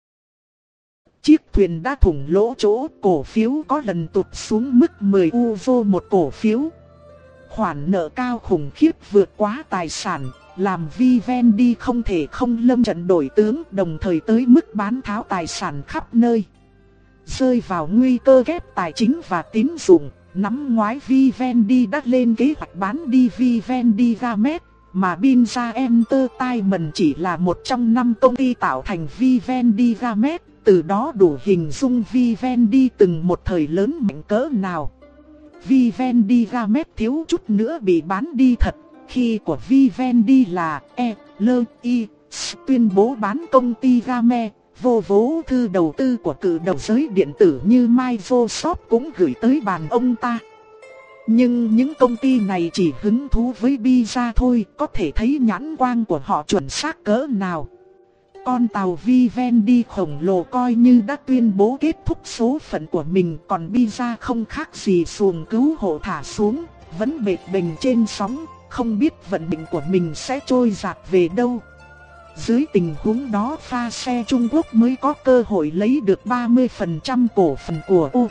chiếc thuyền đã thủng lỗ chỗ, cổ phiếu có lần tụt xuống mức mười euro một cổ phiếu. Khoản nợ cao khủng khiếp vượt quá tài sản, làm Vivendi không thể không lâm trận đổi tướng, đồng thời tới mức bán tháo tài sản khắp nơi. Rơi vào nguy cơ ghép tài chính và tín dụng, năm ngoái Vivendi đã lên kế hoạch bán đi Vivendi Games, mà Binza Entertainment chỉ là một trong năm công ty tạo thành Vivendi Games, từ đó đủ hình dung Vivendi từng một thời lớn mạnh cỡ nào. Vivendi Games thiếu chút nữa bị bán đi thật, khi của Vivendi là E L I tuyên bố bán công ty Games. Vô vố thư đầu tư của cự đầu giới điện tử như Microsoft cũng gửi tới bàn ông ta. Nhưng những công ty này chỉ hứng thú với Binza thôi, có thể thấy nhãn quang của họ chuẩn xác cỡ nào. Con tàu Vivendi khổng lồ coi như đã tuyên bố kết thúc số phận của mình, còn Binza không khác gì xuồng cứu hộ thả xuống, vẫn bệt bềnh trên sóng, không biết vận mệnh của mình sẽ trôi dạt về đâu. Dưới tình huống đó, pha xe Trung Quốc mới có cơ hội lấy được ba mươi phần trăm cổ phần của U.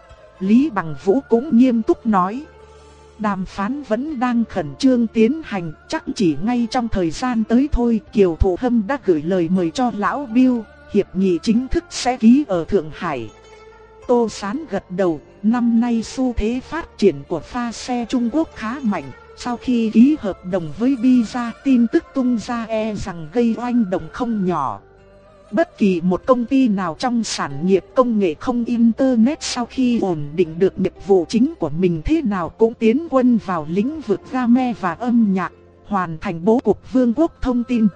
Lý Bằng Vũ cũng nghiêm túc nói. Đàm phán vẫn đang khẩn trương tiến hành, chắc chỉ ngay trong thời gian tới thôi. Kiều Thụ Hâm đã gửi lời mời cho Lão Bill, hiệp nghị chính thức sẽ ký ở Thượng Hải. Tô Sán gật đầu, năm nay xu thế phát triển của pha xe Trung Quốc khá mạnh. Sau khi ký hợp đồng với Binza, tin tức tung ra e rằng gây oanh động không nhỏ. Bất kỳ một công ty nào trong sản nghiệp công nghệ không Internet sau khi ổn định được nghiệp vụ chính của mình thế nào cũng tiến quân vào lĩnh vực game và âm nhạc, hoàn thành bố cục vương quốc thông tin.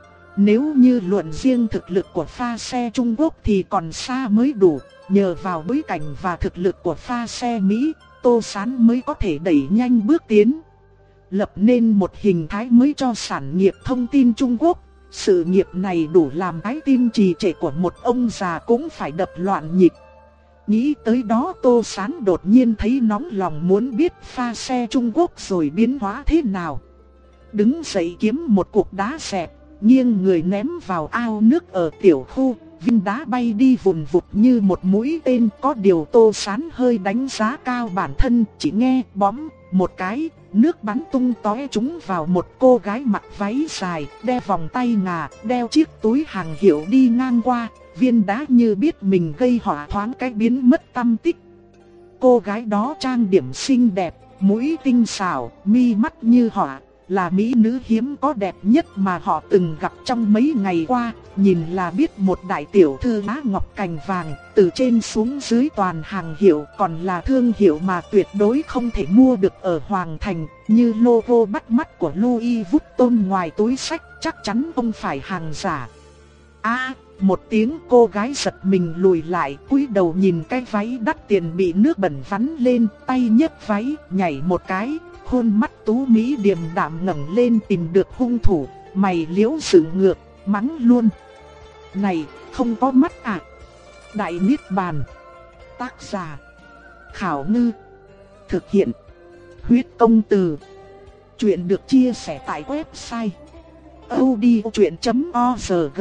Nếu như luận riêng thực lực của pha xe Trung Quốc thì còn xa mới đủ, nhờ vào bối cảnh và thực lực của pha xe Mỹ, Tô Sán mới có thể đẩy nhanh bước tiến. Lập nên một hình thái mới cho sản nghiệp thông tin Trung Quốc. Sự nghiệp này đủ làm trái tim trì trệ của một ông già cũng phải đập loạn nhịp. Nghĩ tới đó, Tô Sán đột nhiên thấy nóng lòng muốn biết pha xe Trung Quốc rồi biến hóa thế nào. Đứng dậy kiếm một cục đá xẹp, nghiêng người ném vào ao nước ở tiểu khu. Viên đá bay đi vùn vụt như một mũi tên. Có điều Tô Sán hơi đánh giá cao bản thân, chỉ nghe bóm một cái, nước bắn tung tóe trúng vào một cô gái mặc váy dài, đeo vòng tay ngà, đeo chiếc túi hàng hiệu đi ngang qua. Viên đá như biết mình gây họa thoáng cái biến mất tăm tích. Cô gái đó trang điểm xinh đẹp, mũi tinh xảo, mi mắt như họa, là mỹ nữ hiếm có đẹp nhất mà họ từng gặp trong mấy ngày qua. Nhìn là biết một đại tiểu thư lá ngọc cành vàng, từ trên xuống dưới toàn hàng hiệu, còn là thương hiệu mà tuyệt đối không thể mua được ở Hoàng Thành, như logo bắt mắt của Louis Vuitton ngoài túi sách, chắc chắn không phải hàng giả. A, một tiếng, cô gái giật mình lùi lại, cúi đầu nhìn cái váy đắt tiền bị nước bẩn vắn lên, tay nhấc váy, nhảy một cái, khuôn mắt tú mỹ điềm đạm ngẩng lên tìm được hung thủ, mày liễu dựng ngược, mắng luôn. Này, không có mắt à? Đại Niết Bàn. Tác giả: Khảo Ngư. Thực hiện: Huyết Công Từ. Chuyện được chia sẻ tại website audiochuyện chấm org.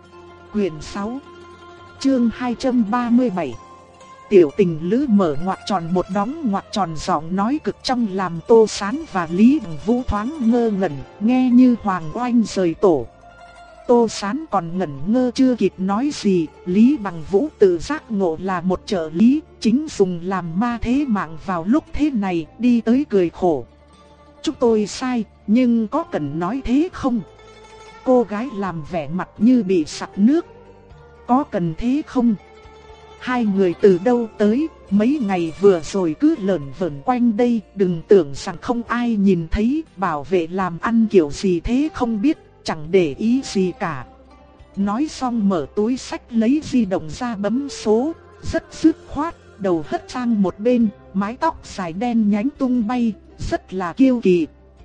Quyển sáu, chương hai trăm ba mươi bảy. Tiểu tình lữ mở ngoặc tròn một đóng ngoặc tròn, giọng nói cực trong làm Tô Sán và Lý Bằng Vũ thoáng ngơ ngẩn, nghe như hoàng oanh rời tổ. Tô Sán còn ngẩn ngơ chưa kịp nói gì, Lý Bằng Vũ tự giác ngộ là một trợ lý, chính dùng làm ma thế mạng vào lúc thế này, đi tới cười khổ. Chúng tôi sai, nhưng có cần nói thế không? Cô gái làm vẻ mặt như bị sặc nước. Có cần thế không? hai người từ đâu tới, mấy ngày vừa rồi cứ lởn vởn quanh đây, đừng tưởng rằng không ai nhìn thấy, bảo vệ làm ăn kiểu gì thế không biết, chẳng để ý gì cả. Nói xong mở túi xách lấy di động ra bấm số, rất dứt khoát, đầu hất sang một bên, mái tóc dài đen nhánh tung bay, rất là kiêu kỳ.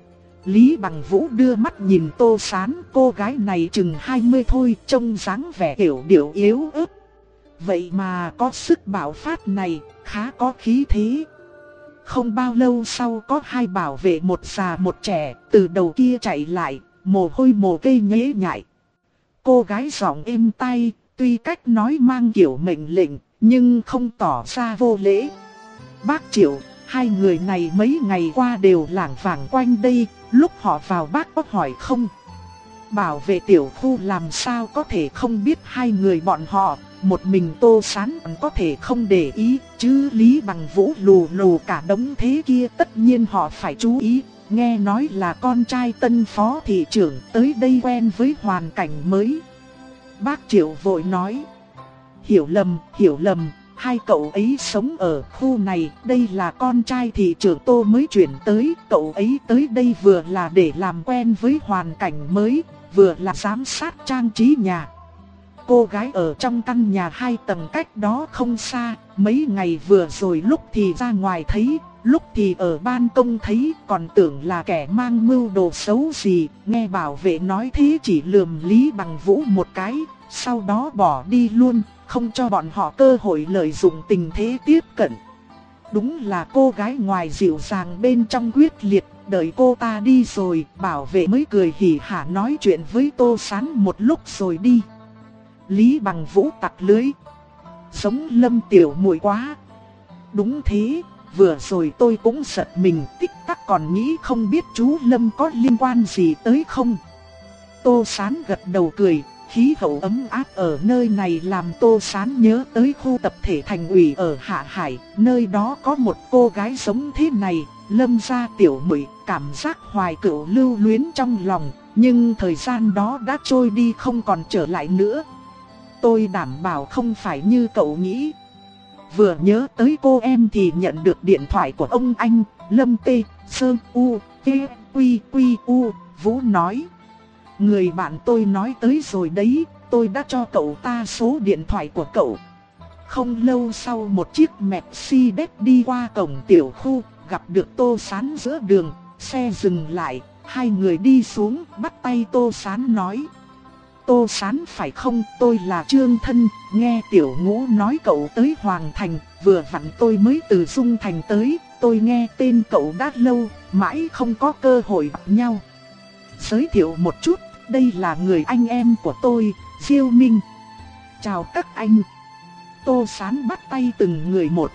Lý Bằng Vũ đưa mắt nhìn Tô Sán, cô gái này chừng hai mươi thôi, trông dáng vẻ kiểu điệu yếu ớt. Vậy mà có sức bạo phát này, khá có khí thế. Không bao lâu sau có hai bảo vệ một già một trẻ, từ đầu kia chạy lại, mồ hôi mồ kê nhễ nhại. Cô gái giọng êm tai, tuy cách nói mang kiểu mệnh lệnh, nhưng không tỏ ra vô lễ. Bác Triệu, hai người này mấy ngày qua đều lảng vảng quanh đây, lúc họ vào bác có hỏi không? Bảo vệ tiểu khu làm sao có thể không biết hai người bọn họ, một mình Tô Sán có thể không để ý, chứ Lý Bằng Vũ lù lù cả đống thế kia tất nhiên họ phải chú ý. Nghe nói là con trai tân phó thị trưởng tới đây quen với hoàn cảnh mới. Bác Triệu vội nói, hiểu lầm, hiểu lầm, hai cậu ấy sống ở khu này, đây là con trai thị trưởng Tô mới chuyển tới, cậu ấy tới đây vừa là để làm quen với hoàn cảnh mới, vừa là giám sát trang trí nhà. Cô gái ở trong căn nhà hai tầng cách đó không xa, mấy ngày vừa rồi lúc thì ra ngoài thấy, lúc thì ở ban công thấy, còn tưởng là kẻ mang mưu đồ xấu gì, nghe bảo vệ nói thế chỉ lườm Lý Bằng Vũ một cái, sau đó bỏ đi luôn, không cho bọn họ cơ hội lợi dụng tình thế tiếp cận. Đúng là cô gái ngoài dịu dàng bên trong quyết liệt, đợi cô ta đi rồi, bảo vệ mới cười hỉ hả nói chuyện với Tô Sán một lúc rồi đi. Lý Bằng Vũ tặc lưới, giống Lâm tiểu muội quá. Đúng thế, vừa rồi tôi cũng giật mình, tích tắc còn nghĩ không biết chú Lâm có liên quan gì tới không. Tô Sán gật đầu cười, khí hậu ấm áp ở nơi này làm Tô Sán nhớ tới khu tập thể thành ủy ở Hạ Hải, nơi đó có một cô gái giống thế này, Lâm gia tiểu muội, cảm giác hoài cựu lưu luyến trong lòng, nhưng thời gian đó đã trôi đi không còn trở lại nữa. Tôi đảm bảo không phải như cậu nghĩ. Vừa nhớ tới cô em thì nhận được điện thoại của ông anh, Lâm T, Sơn U, T, Quy, Quy, U, Vũ nói. Người bạn tôi nói tới rồi đấy, tôi đã cho cậu ta số điện thoại của cậu. Không lâu sau một chiếc Mercedes đi qua cổng tiểu khu, gặp được Tô Sán giữa đường, xe dừng lại, hai người đi xuống, bắt tay Tô Sán nói. Tô Sán phải không, tôi là Trương Thân, nghe Tiểu Ngũ nói cậu tới Hoàng Thành, vừa vặn tôi mới từ Dung Thành tới, tôi nghe tên cậu đã lâu, mãi không có cơ hội gặp nhau. Giới thiệu một chút, đây là người anh em của tôi, Diêu Minh. Chào các anh. Tô Sán bắt tay từng người một.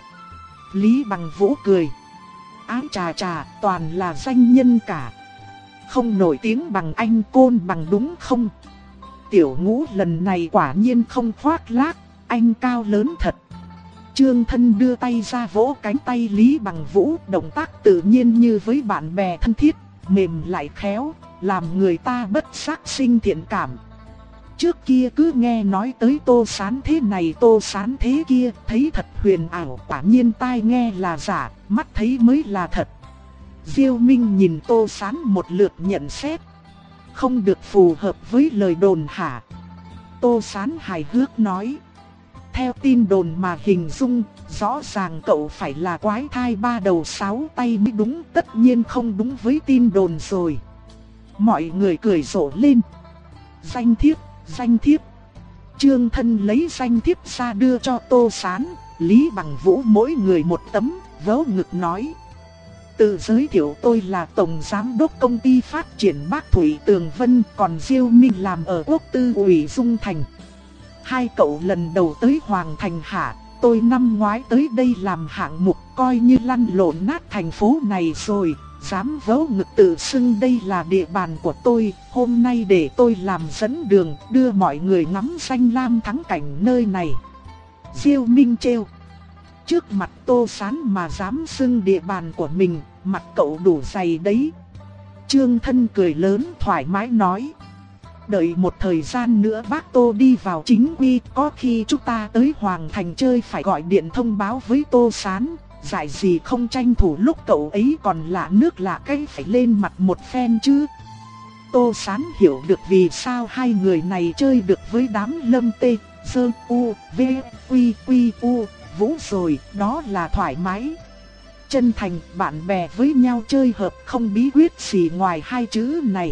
Lý Bằng Vũ cười. Ái chà chà, toàn là danh nhân cả. Không nổi tiếng bằng anh Côn bằng đúng không? Tiểu Ngũ lần này quả nhiên không khoác lác, anh cao lớn thật. Trương Thân đưa tay ra vỗ cánh tay Lý Bằng Vũ, động tác tự nhiên như với bạn bè thân thiết, mềm lại khéo, làm người ta bất giác sinh thiện cảm. Trước kia cứ nghe nói tới Tô Sán thế này Tô Sán thế kia, thấy thật huyền ảo, quả nhiên tai nghe là giả, mắt thấy mới là thật. Diêu Minh nhìn Tô Sán một lượt nhận xét. Không được phù hợp với lời đồn hả? Tô Sán hài hước nói. Theo tin đồn mà hình dung, rõ ràng cậu phải là quái thai ba đầu sáu tay mới đúng, tất nhiên không đúng với tin đồn rồi. Mọi người cười rộ lên. Danh thiếp, danh thiếp. Trương Thân lấy danh thiếp ra đưa cho Tô Sán, Lý Bằng Vũ mỗi người một tấm, vỗ ngực nói. Tự giới thiệu tôi là Tổng Giám đốc Công ty Phát triển Bắc Thủy Tường Vân, còn Diêu Minh làm ở Quốc tư ủy Dung Thành. Hai cậu lần đầu tới Hoàng Thành hả? Tôi năm ngoái tới đây làm hạng mục, coi như lăn lộn nát thành phố này rồi, dám vỗ ngực tự xưng đây là địa bàn của tôi, hôm nay để tôi làm dẫn đường, đưa mọi người ngắm danh lam thắng cảnh nơi này. Diêu Minh trêu. Trước mặt Tô Sán mà dám xưng địa bàn của mình, mặt cậu đủ dày đấy. Trương Thân cười lớn thoải mái nói. đợi một thời gian nữa bác Tô đi vào chính quy, có khi chúng ta tới Hoàng Thành chơi phải gọi điện thông báo với Tô Sán. Dại gì không tranh thủ lúc cậu ấy còn lạ nước lạ cái phải lên mặt một phen chứ. Tô Sán hiểu được vì sao hai người này chơi được với đám Lâm Tê, Sơ, U, V, Quy, Quy, U, Vũ rồi, đó là thoải mái. Chân thành, bạn bè với nhau chơi hợp, không bí quyết gì ngoài hai chữ này.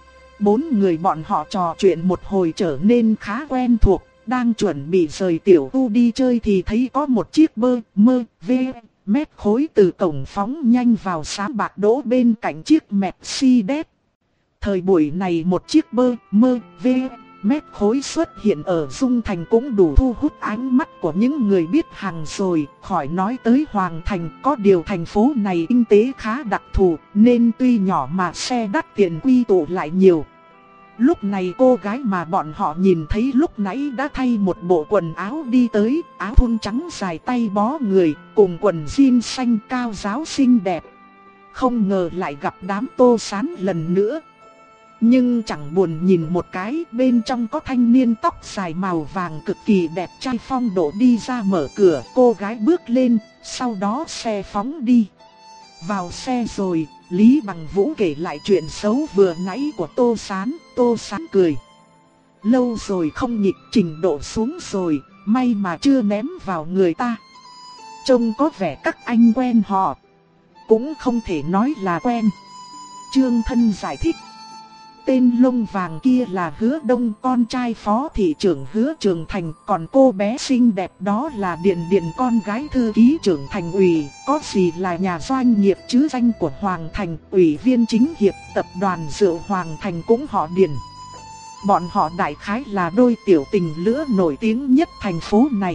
Bốn người bọn họ trò chuyện một hồi trở nên khá quen thuộc, đang chuẩn bị rời tiểu tu đi chơi thì thấy có một chiếc bơ, mơ, v, mét khối từ cổng phóng nhanh vào xám bạc đỗ bên cạnh chiếc Mercedes. Thời buổi này một chiếc bơ, mơ, v, mét khối xuất hiện ở Dung Thành cũng đủ thu hút ánh mắt của những người biết hàng rồi, khỏi nói tới Hoàng Thành. Có điều thành phố này kinh tế khá đặc thù, nên tuy nhỏ mà xe đắt tiền quy tụ lại nhiều. Lúc này cô gái mà bọn họ nhìn thấy lúc nãy đã thay một bộ quần áo đi tới, áo thun trắng dài tay bó người, cùng quần jean xanh cao ráo xinh đẹp. Không ngờ lại gặp đám Tô Sán lần nữa. Nhưng chẳng buồn nhìn một cái, bên trong có thanh niên tóc dài màu vàng cực kỳ đẹp trai phong độ đi ra mở cửa, cô gái bước lên, sau đó xe phóng đi. Vào xe rồi, Lý Bằng Vũ kể lại chuyện xấu vừa nãy của Tô Sán, Tô Sán cười. Lâu rồi không nhịp trình độ xuống rồi, may mà chưa ném vào người ta. Trông có vẻ các anh quen họ, cũng không thể nói là quen. Trương Thân giải thích. Tên lông vàng kia là Hứa Đông, con trai phó thị trưởng Hứa Trường Thành, còn cô bé xinh đẹp đó là Điền Điền, con gái thư ký trưởng thành ủy, có gì là nhà doanh nghiệp chứ danh của Hoàng Thành, ủy viên chính hiệp tập đoàn rượu Hoàng Thành cũng họ Điền. Bọn họ đại khái là đôi tiểu tình lữ nổi tiếng nhất thành phố này.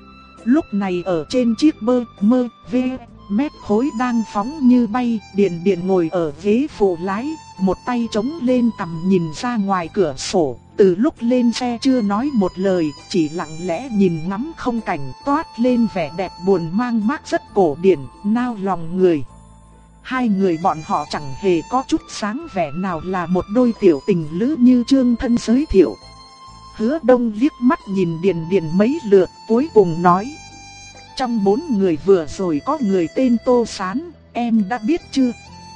Lúc này ở trên chiếc bơ, mơ, v, mét khối đang phóng như bay, Điền Điền ngồi ở ghế phụ lái, một tay chống lên cằm nhìn ra ngoài cửa sổ. Từ lúc lên xe chưa nói một lời, chỉ lặng lẽ nhìn ngắm không cảnh, toát lên vẻ đẹp buồn mang mát rất cổ điển, nao lòng người. Hai người bọn họ chẳng hề có chút sáng vẻ nào là một đôi tiểu tình lữ như Trương Thân giới thiệu. Hứa Đông liếc mắt nhìn Điền Điền mấy lượt, cuối cùng nói: trong bốn người vừa rồi có người tên Tô Sán, em đã biết chưa?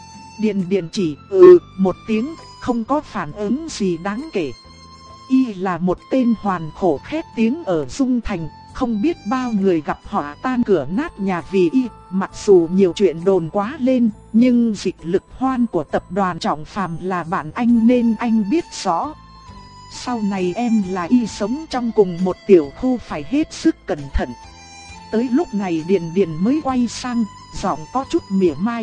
Điền Điền chỉ ừ một tiếng, không có phản ứng gì đáng kể. Y là một tên hoàn khổ khét tiếng ở Dung Thành, không biết bao người gặp họ tan cửa nát nhà vì Y. Mặc dù nhiều chuyện đồn quá lên, nhưng dịch lực hoan của tập đoàn Trọng Phàm là bạn anh nên anh biết rõ. Sau này em là Y sống trong cùng một tiểu khu phải hết sức cẩn thận. Tới lúc này Điền Điền mới quay sang, giọng có chút mỉa mai.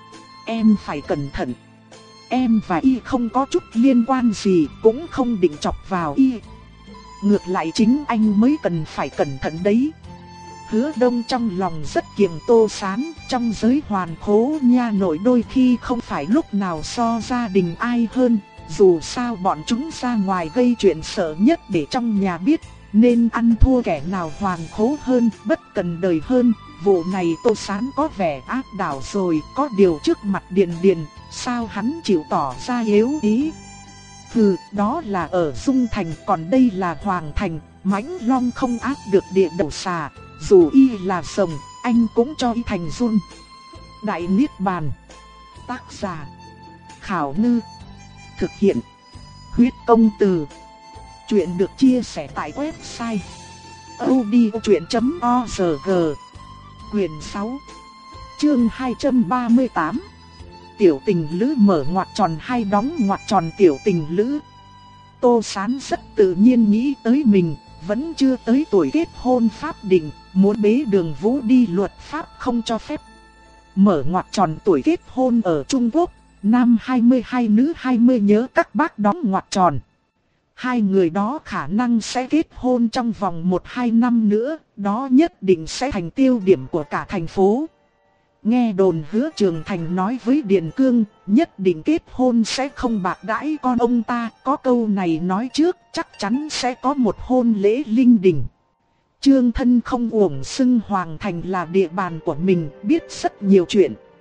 Em phải cẩn thận. Em và Y không có chút liên quan gì, cũng không định chọc vào Y. Ngược lại chính anh mới cần phải cẩn thận đấy. Hứa Đông trong lòng rất kiêng Tô Sán, trong giới hoàn khố nha nội đôi khi không phải lúc nào so gia đình ai hơn. Dù sao bọn chúng ra ngoài gây chuyện sợ nhất để trong nhà biết, nên ăn thua kẻ nào hoàn khố hơn, bất cần đời hơn. Vụ này Tô Sán có vẻ áp đảo rồi, có điều trước mặt Điền Điền, sao hắn chịu tỏ ra yếu ý. Hừ, đó là ở Dung Thành, còn đây là Hoàng Thành, mãnh long không áp được địa đầu xà, dù Y là rồng, anh cũng cho Y thành run. Đại Niết Bàn. Tác giả: Khảo Ngư. Thực hiện: Huyết Công Từ. Chuyện được chia sẻ tại website audiochuyện chấm org. Quyền sáu, chương hai trăm ba mươi tám. Tiểu tình lữ mở ngoặc tròn hay đóng ngoặc tròn tiểu tình lữ. Tô Sán rất tự nhiên nghĩ tới mình, vẫn chưa tới tuổi kết hôn pháp định, muốn bế Đường Vũ đi, luật pháp không cho phép. Mở ngoặc tròn tuổi kết hôn ở Trung Quốc, nam hai mươi hai nữ hai mươi, nhớ các bác đóng ngoặc tròn. Hai người đó khả năng sẽ kết hôn trong vòng một hai năm nữa, đó nhất định sẽ thành tiêu điểm của cả thành phố. Nghe đồn Hứa Trường Thành nói với Điền Cương, nhất định kết hôn sẽ không bạc đãi con ông ta, có câu này nói trước, chắc chắn sẽ có một hôn lễ linh đình. Trương Thân không uổng xưng Hoàng Thành là địa bàn của mình, biết rất nhiều chuyện.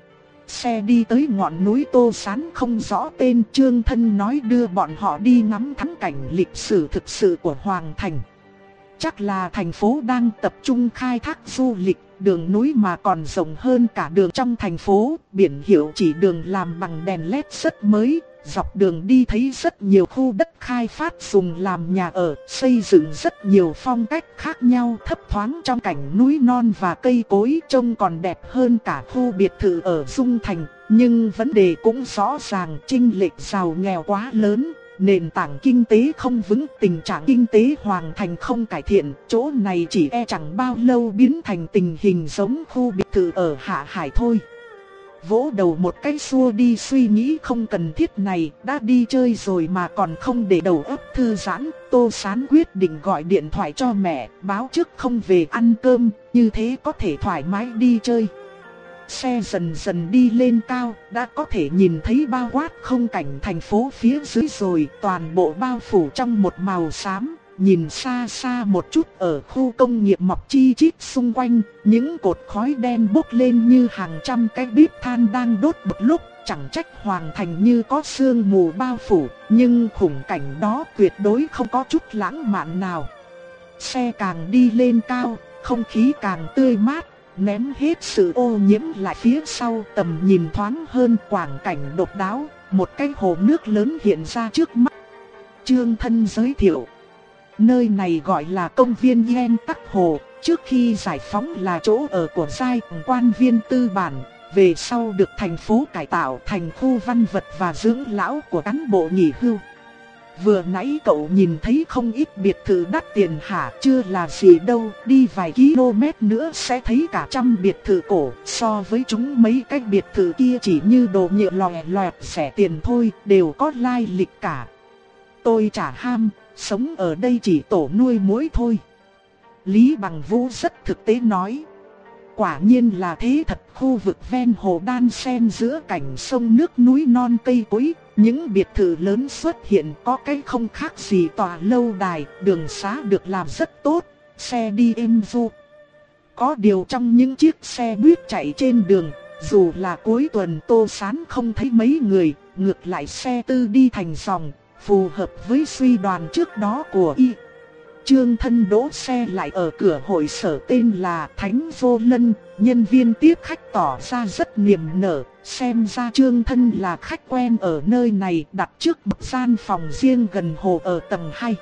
xe đi tới ngọn núi Tô Sán không rõ tên. Trương Thân nói đưa bọn họ đi ngắm thắng cảnh lịch sử thực sự của Hoàng Thành. Chắc là thành phố đang tập trung khai thác du lịch, đường núi mà còn rộng hơn cả đường trong thành phố, biển hiệu chỉ đường làm bằng đèn led rất mới. Dọc đường đi thấy rất nhiều khu đất khai phát dùng làm nhà ở, xây dựng rất nhiều phong cách khác nhau, thấp thoáng trong cảnh núi non và cây cối, trông còn đẹp hơn cả khu biệt thự ở Dung Thành. Nhưng vấn đề cũng rõ ràng, chênh lệch giàu nghèo quá lớn, nền tảng kinh tế không vững, tình trạng kinh tế Hoàng Thành không cải thiện, chỗ này chỉ e chẳng bao lâu biến thành tình hình giống khu biệt thự ở Hạ Hải thôi. Vỗ đầu một cái xua đi suy nghĩ không cần thiết này, đã đi chơi rồi mà còn không để đầu óc thư giãn. Tô Sán quyết định gọi điện thoại cho mẹ, báo trước không về ăn cơm, như thế có thể thoải mái đi chơi. Xe dần dần đi lên cao, đã có thể nhìn thấy bao quát không cảnh thành phố phía dưới rồi, toàn bộ bao phủ trong một màu xám. Nhìn xa xa một chút ở khu công nghiệp mọc chi chít xung quanh, những cột khói đen bốc lên như hàng trăm cái bếp than đang đốt một lúc. Chẳng trách Hoàng Thành như có sương mù bao phủ, nhưng khung cảnh đó tuyệt đối không có chút lãng mạn nào. Xe càng đi lên cao, không khí càng tươi mát, ném hết sự ô nhiễm lại phía sau, tầm nhìn thoáng hơn, quang cảnh độc đáo, một cái hồ nước lớn hiện ra trước mắt. Trương Thân giới thiệu, nơi này gọi là công viên Yen Tắc Hồ, trước khi giải phóng là chỗ ở của giai quan viên tư bản, về sau được thành phố cải tạo thành khu văn vật và dưỡng lão của cán bộ nghỉ hưu. Vừa nãy cậu nhìn thấy không ít biệt thự đắt tiền hả? Chưa là gì đâu, đi vài km nữa sẽ thấy cả trăm biệt thự cổ. So với chúng mấy cái biệt thự kia chỉ như đồ nhựa lòe loẹt rẻ tiền thôi, đều có lai lịch cả. Tôi chả ham, sống ở đây chỉ tổ nuôi muối thôi. Lý Bằng Vũ rất thực tế nói. Quả nhiên là thế thật, khu vực ven hồ đan xen giữa cảnh sông nước núi non cây cối, những biệt thự lớn xuất hiện có cái không khác gì tòa lâu đài, đường xá được làm rất tốt, xe đi êm du. Có điều trong những chiếc xe buýt chạy trên đường, dù là cuối tuần Tô Sán không thấy mấy người, ngược lại xe tư đi thành dòng, phù hợp với suy đoán trước đó của y. Trương Thân đỗ xe lại ở cửa hội sở tên là Thánh Vô Lân, nhân viên tiếp khách tỏ ra rất niềm nở, xem ra Trương Thân là khách quen ở nơi này, đặt trước một gian phòng riêng gần hồ ở tầng hai.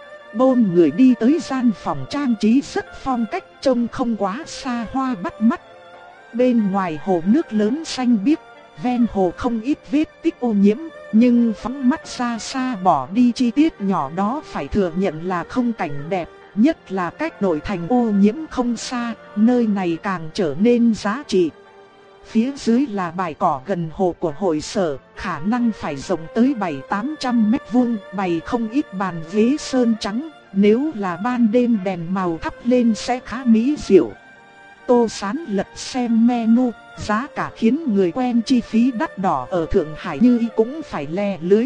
Bôn người đi tới gian phòng trang trí rất phong cách, trông không quá xa hoa bắt mắt. Bên ngoài hồ nước lớn xanh biếc, ven hồ không ít vết tích ô nhiễm. Nhưng phóng mắt xa xa bỏ đi chi tiết nhỏ đó phải thừa nhận là không cảnh đẹp, nhất là cách nội thành ô nhiễm không xa, nơi này càng trở nên giá trị. Phía dưới là bãi cỏ gần hồ của hội sở, khả năng phải rộng tới bảy tám trăm mét vuông, bày không ít bàn ghế sơn trắng, nếu là ban đêm đèn màu thắp lên sẽ khá mỹ diệu. Tô Sán lật xem menu, giá cả khiến người quen chi phí đắt đỏ ở Thượng Hải như y cũng phải le lưới.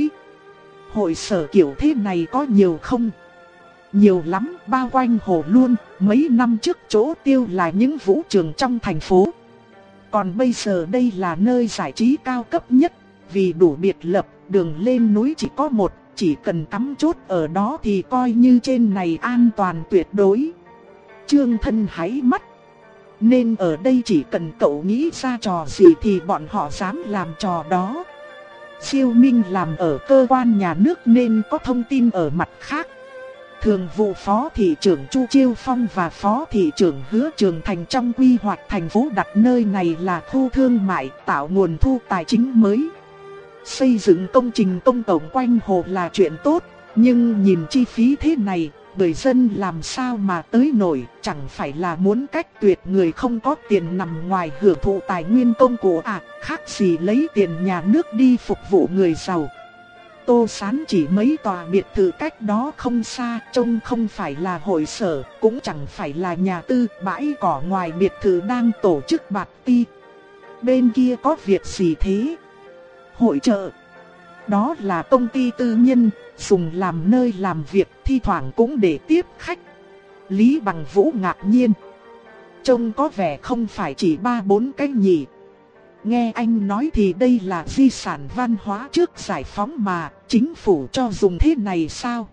Hội sở kiểu thế này có nhiều không? Nhiều lắm, bao quanh hồ luôn, mấy năm trước chỗ tiêu là những vũ trường trong thành phố. Còn bây giờ đây là nơi giải trí cao cấp nhất, vì đủ biệt lập, đường lên núi chỉ có một, chỉ cần cắm chốt ở đó thì coi như trên này an toàn tuyệt đối. Trương Thân háy mắt. Nên ở đây chỉ cần cậu nghĩ ra trò gì thì bọn họ dám làm trò đó. Siêu Minh làm ở cơ quan nhà nước nên có thông tin ở mặt khác. Thường vụ Phó Thị trưởng Chu Chiêu Phong và Phó Thị trưởng Hứa Trường Thành trong quy hoạch thành phố đặt nơi này là khu thương mại, tạo nguồn thu tài chính mới. Xây dựng công trình công cộng quanh hồ là chuyện tốt, nhưng nhìn chi phí thế này, người dân làm sao mà tới nổi, chẳng phải là muốn cách tuyệt người không có tiền nằm ngoài hưởng thụ tài nguyên công của à, khác gì lấy tiền nhà nước đi phục vụ người giàu. Tô Sán chỉ mấy tòa biệt thự cách đó không xa, trông không phải là hội sở, cũng chẳng phải là nhà tư, bãi cỏ ngoài biệt thự đang tổ chức party. Bên kia có việc gì thế? Hội chợ. Đó là công ty tư nhân, dùng làm nơi làm việc, thi thoảng cũng để tiếp khách. Lý Bằng Vũ ngạc nhiên. Trông có vẻ không phải chỉ ba bốn cái nhỉ. nghe anh nói thì đây là di sản văn hóa trước giải phóng mà, chính phủ cho dùng thế này sao?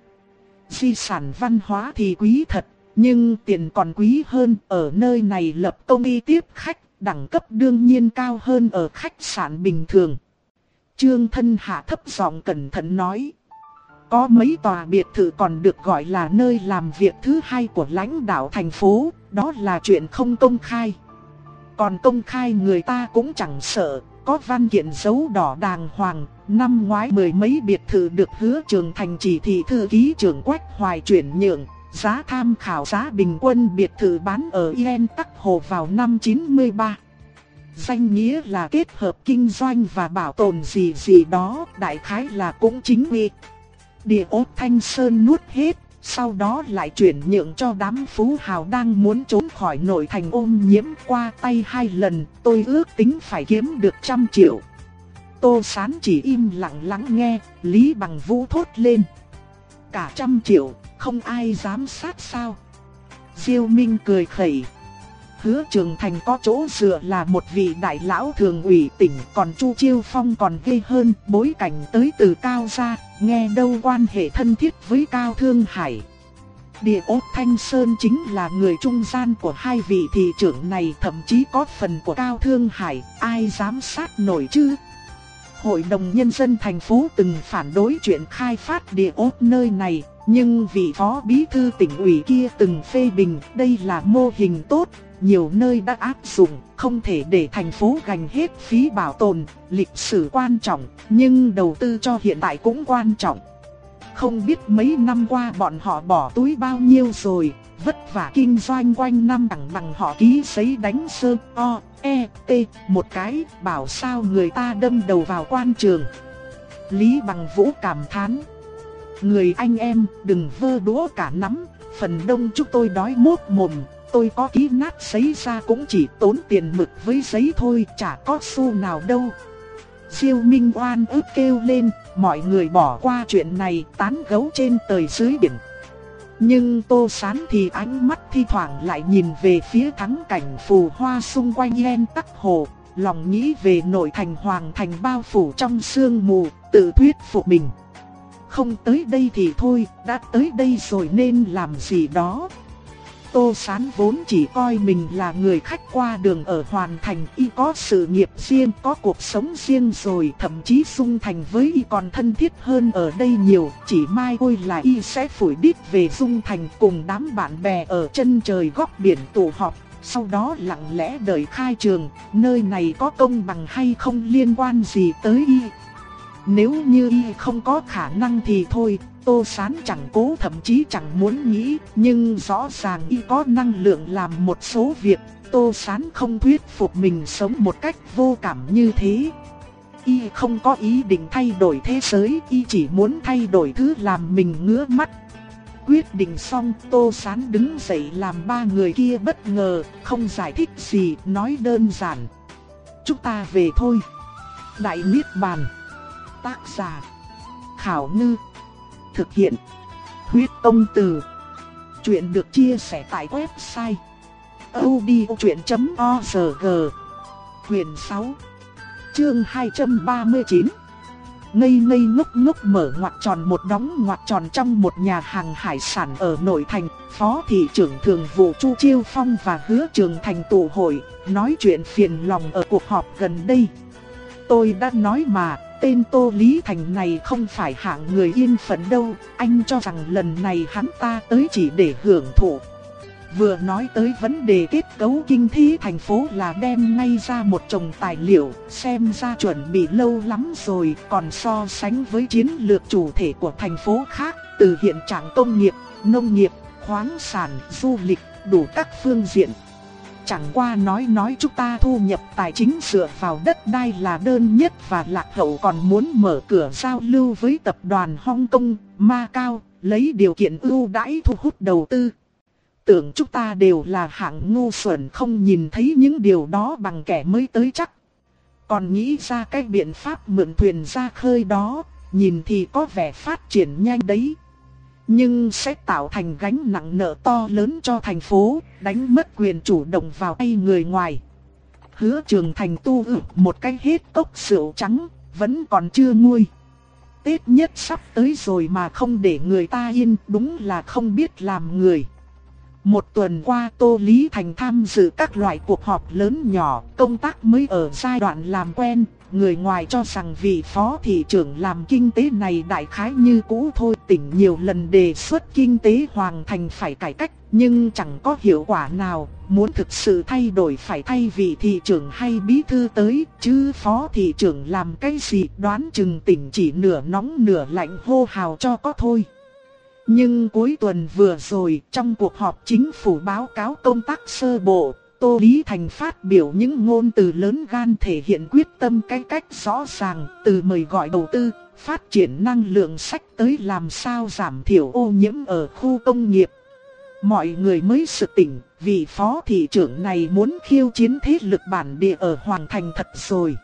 Di sản văn hóa thì quý thật, nhưng tiền còn quý hơn. Ở nơi này lập công ty tiếp khách, đẳng cấp đương nhiên cao hơn ở khách sạn bình thường. Trương Thân hạ thấp giọng cẩn thận nói. Có mấy tòa biệt thự còn được gọi là nơi làm việc thứ hai của lãnh đạo thành phố, đó là chuyện không công khai. Còn công khai người ta cũng chẳng sợ, có văn kiện dấu đỏ đàng hoàng. Năm ngoái mười mấy biệt thự được Hứa Trường Thành chỉ thị thư ký trưởng Quách Hoài chuyển nhượng. Giá tham khảo giá bình quân biệt thự bán ở Yên Tắc Hồ vào năm chín mươi ba. Danh nghĩa là kết hợp kinh doanh và bảo tồn gì gì đó, đại khái là cũng chính quy. Địa ốt Thanh Sơn nuốt hết, sau đó lại chuyển nhượng cho đám phú hào đang muốn trốn khỏi nội thành ôm nhiễm qua tay hai lần. Tôi ước tính phải kiếm được trăm triệu. Tô Sán chỉ im lặng lắng nghe, Lý Bằng Vũ thốt lên. Cả trăm triệu, không ai dám sát sao? Diêu Minh cười khẩy. Hứa Trường Thành có chỗ dựa là một vị đại lão thường ủy tỉnh, còn Chu Chiêu Phong còn ghê hơn, bối cảnh tới từ Cao gia, nghe đâu quan hệ thân thiết với Cao Thương Hải. Địa ốt Thanh Sơn chính là người trung gian của hai vị thị trưởng này, thậm chí có phần của Cao Thương Hải, ai dám sát nổi chứ? Hội đồng Nhân dân thành phố từng phản đối chuyện khai phát địa ốt nơi này, nhưng vị phó bí thư tỉnh ủy kia từng phê bình đây là mô hình tốt, nhiều nơi đã áp dụng, không thể để thành phố gánh hết phí bảo tồn. Lịch sử quan trọng, nhưng đầu tư cho hiện tại cũng quan trọng. Không biết mấy năm qua bọn họ bỏ túi bao nhiêu rồi, vất vả kinh doanh quanh năm chẳng bằng họ ký giấy đánh sơ o, e, t một cái, bảo sao người ta đâm đầu vào quan trường. Lý Bằng Vũ cảm thán. Người anh em đừng vơ đũa cả nắm, phần đông chúng tôi đói mốt mồm. Tôi có ký nát giấy ra cũng chỉ tốn tiền mực với giấy thôi, chả có xu nào đâu. Diêu Minh oan ức kêu lên, mọi người bỏ qua chuyện này, tán gẫu trên tời dưới biển. Nhưng Tô Sán thì ánh mắt thi thoảng lại nhìn về phía thắng cảnh phù hoa xung quanh Yên Tắc Hồ, lòng nghĩ về nội thành hoàng thành bao phủ trong sương mù, tự thuyết phục mình. Không tới đây thì thôi, đã tới đây rồi nên làm gì đó. Tô Sán vốn chỉ coi mình là người khách qua đường ở Hoàn Thành, y có sự nghiệp riêng, có cuộc sống riêng rồi, thậm chí Dung Thành với y còn thân thiết hơn ở đây nhiều, chỉ mai ôi là y sẽ phủi đít về Dung Thành cùng đám bạn bè ở chân trời góc biển tụ họp, sau đó lặng lẽ đợi khai trường, nơi này có công bằng hay không liên quan gì tới y. Nếu như y không có khả năng thì thôi, Tô Sán chẳng cố thậm chí chẳng muốn nghĩ, nhưng rõ ràng y có năng lượng làm một số việc, Tô Sán không thuyết phục mình sống một cách vô cảm như thế. Y không có ý định thay đổi thế giới, y chỉ muốn thay đổi thứ làm mình ngứa mắt. Quyết định xong, Tô Sán đứng dậy làm ba người kia bất ngờ, không giải thích gì, nói đơn giản. Chúng ta về thôi. Đại Niết Bàn. Tác giả Khảo Ngư. Thực hiện Huyết Công Từ. Chuyện được chia sẻ tại website audiochuyện chấm org. Quyền sáu, chương hai trăm ba mươi chín. Ngây ngây ngốc ngốc mở ngoặc tròn một đóng ngoặc tròn trong một nhà hàng hải sản ở nội thành. Phó thị trưởng thường vụ Chu Chiêu Phong và Hứa Trường Thành tụ hội, nói chuyện phiền lòng ở cuộc họp gần đây. Tôi đã nói mà, tên Tô Lý Thành này không phải hạng người yên phận đâu, anh cho rằng lần này hắn ta tới chỉ để hưởng thụ. Vừa nói tới vấn đề kết cấu kinh tế thành phố là đem ngay ra một chồng tài liệu, xem ra chuẩn bị lâu lắm rồi, còn so sánh với chiến lược chủ thể của thành phố khác, từ hiện trạng công nghiệp, nông nghiệp, khoáng sản, du lịch, đủ các phương diện. Chẳng qua nói nói chúng ta thu nhập tài chính dựa vào đất đai là đơn nhất và lạc hậu, còn muốn mở cửa giao lưu với tập đoàn Hong Kong, Macau, lấy điều kiện ưu đãi thu hút đầu tư. Tưởng chúng ta đều là hạng ngu xuẩn không nhìn thấy những điều đó bằng kẻ mới tới chắc. Còn nghĩ ra cái biện pháp mượn thuyền ra khơi đó, nhìn thì có vẻ phát triển nhanh đấy. Nhưng sẽ tạo thành gánh nặng nợ to lớn cho thành phố, đánh mất quyền chủ động vào tay người ngoài. Hứa Trường Thành tu ực một cái hết cốc rượu trắng, vẫn còn chưa nguôi. Tết nhất sắp tới rồi mà không để người ta yên, đúng là không biết làm người. Một tuần qua Tô Lý Thành tham dự các loại cuộc họp lớn nhỏ, công tác mới ở giai đoạn làm quen. Người ngoài cho rằng vị phó thị trưởng làm kinh tế này đại khái như cũ thôi. Tỉnh nhiều lần đề xuất kinh tế Hoàng Thành phải cải cách, nhưng chẳng có hiệu quả nào. Muốn thực sự thay đổi phải thay vị thị trưởng hay bí thư tới, chứ phó thị trưởng làm cái gì đoán chừng tỉnh chỉ nửa nóng nửa lạnh hô hào cho có thôi. Nhưng cuối tuần vừa rồi, trong cuộc họp chính phủ báo cáo công tác sơ bộ, Tô Lý Thành phát biểu những ngôn từ lớn gan thể hiện quyết tâm cải cách rõ ràng, từ mời gọi đầu tư, phát triển năng lượng sạch tới làm sao giảm thiểu ô nhiễm ở khu công nghiệp. Mọi người mới sực tỉnh, vị phó thị trưởng này muốn khiêu chiến thế lực bản địa ở Hoàng Thành thật rồi.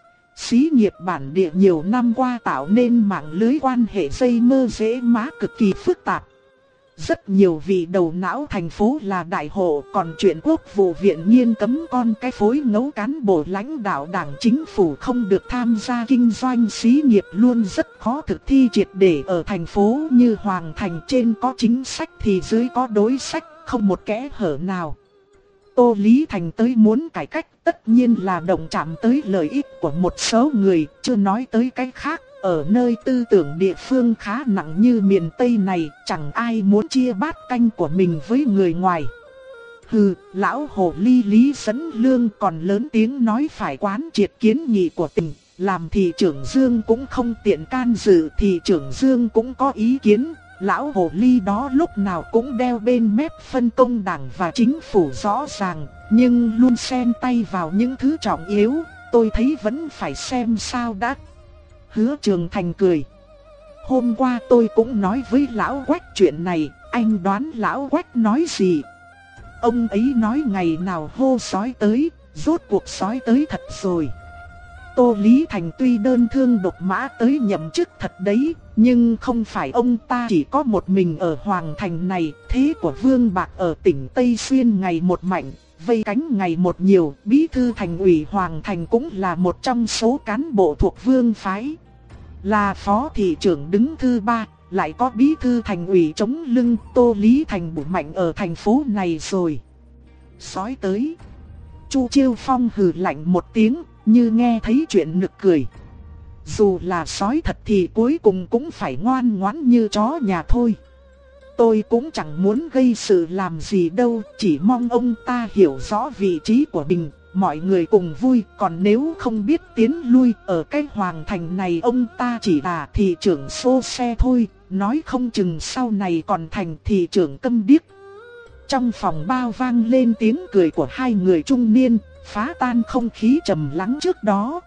Xí nghiệp bản địa nhiều năm qua tạo nên mạng lưới quan hệ dây mơ rễ má cực kỳ phức tạp. Rất nhiều vị đầu não thành phố là đại hộ, còn chuyện quốc vụ viện nghiêm cấm con cái phối ngấu cán bộ lãnh đạo đảng chính phủ không được tham gia kinh doanh xí nghiệp luôn rất khó thực thi triệt để ở thành phố như Hoàng Thành. Trên có chính sách thì dưới có đối sách, không một kẽ hở nào. Tô Lý Thành tới muốn cải cách tất nhiên là động chạm tới lợi ích của một số người, chưa nói tới cái khác. Ở nơi tư tưởng địa phương khá nặng như miền Tây này, chẳng ai muốn chia bát canh của mình với người ngoài. Hừ, lão hồ ly Lý Sấn Lương còn lớn tiếng nói phải quán triệt kiến nghị của tỉnh. Làm thị trưởng Dương cũng không tiện can dự, thị trưởng Dương cũng có ý kiến. Lão hồ ly đó lúc nào cũng đeo bên mép phân công đảng và chính phủ rõ ràng, nhưng luôn xen tay vào những thứ trọng yếu. Tôi thấy vẫn phải xem sao đã. Hứa Trường Thành cười. Hôm qua tôi cũng nói với lão Quách chuyện này, anh đoán lão Quách nói gì? Ông ấy nói ngày nào hô sói tới, rốt cuộc sói tới thật rồi. Tô Lý Thành tuy đơn thương độc mã tới nhậm chức thật đấy, nhưng không phải ông ta chỉ có một mình ở Hoàng Thành này. Thế của Vương Bạc ở tỉnh Tây Xuyên ngày một mạnh, vây cánh ngày một nhiều. Bí thư thành ủy Hoàng Thành cũng là một trong số cán bộ thuộc Vương phái, là phó thị trưởng đứng thứ ba, lại có bí thư thành ủy chống lưng. Tô Lý Thành bổ mạnh ở thành phố này rồi. Sói tới. Chu Chiêu Phong hừ lạnh một tiếng, như nghe thấy chuyện nực cười. Dù là sói thật thì cuối cùng cũng phải ngoan ngoãn như chó nhà thôi. Tôi cũng chẳng muốn gây sự làm gì đâu, chỉ mong ông ta hiểu rõ vị trí của mình, mọi người cùng vui. Còn nếu không biết tiến lui, ở cái Hoàng Thành này ông ta chỉ là thị trưởng xô xe thôi, nói không chừng sau này còn thành thị trưởng câm điếc. Trong phòng bao vang lên tiếng cười của hai người trung niên, phá tan không khí trầm lắng trước đó.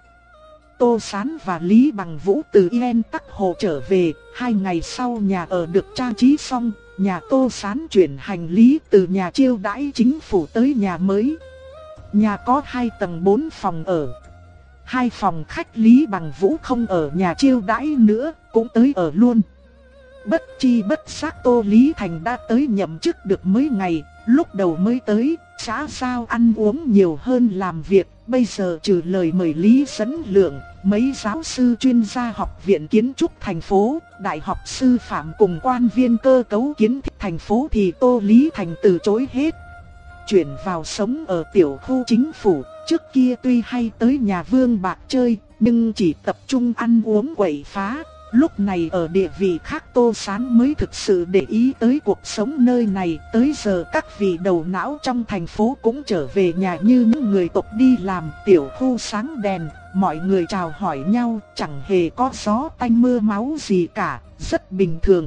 Tô Sán và Lý Bằng Vũ từ Yên Tắc Hồ trở về, hai ngày sau nhà ở được trang trí xong, nhà Tô Sán chuyển hành lý từ nhà chiêu đãi chính phủ tới nhà mới. Nhà có hai tầng bốn phòng ở. Hai phòng khách Lý Bằng Vũ không ở nhà chiêu đãi nữa, cũng tới ở luôn. Bất chi bất giác Tô Lý Thành đã tới nhậm chức được mấy ngày, lúc đầu mới tới, xã giao ăn uống nhiều hơn làm việc. Bây giờ trừ lời mời Lý Sấn Lượng, mấy giáo sư chuyên gia học viện kiến trúc thành phố, đại học sư phạm cùng quan viên cơ cấu kiến thiết thành phố thì Tô Lý Thành từ chối hết. Chuyển vào sống ở tiểu khu chính phủ, trước kia tuy hay tới nhà Vương Bạc chơi, nhưng chỉ tập trung ăn uống quậy phá. Lúc này ở địa vị khác Tô Sán mới thực sự để ý tới cuộc sống nơi này. Tới giờ các vị đầu não trong thành phố cũng trở về nhà như những người tộc đi làm. Tiểu khu sáng đèn, mọi người chào hỏi nhau, chẳng hề có gió tanh mưa máu gì cả, rất bình thường.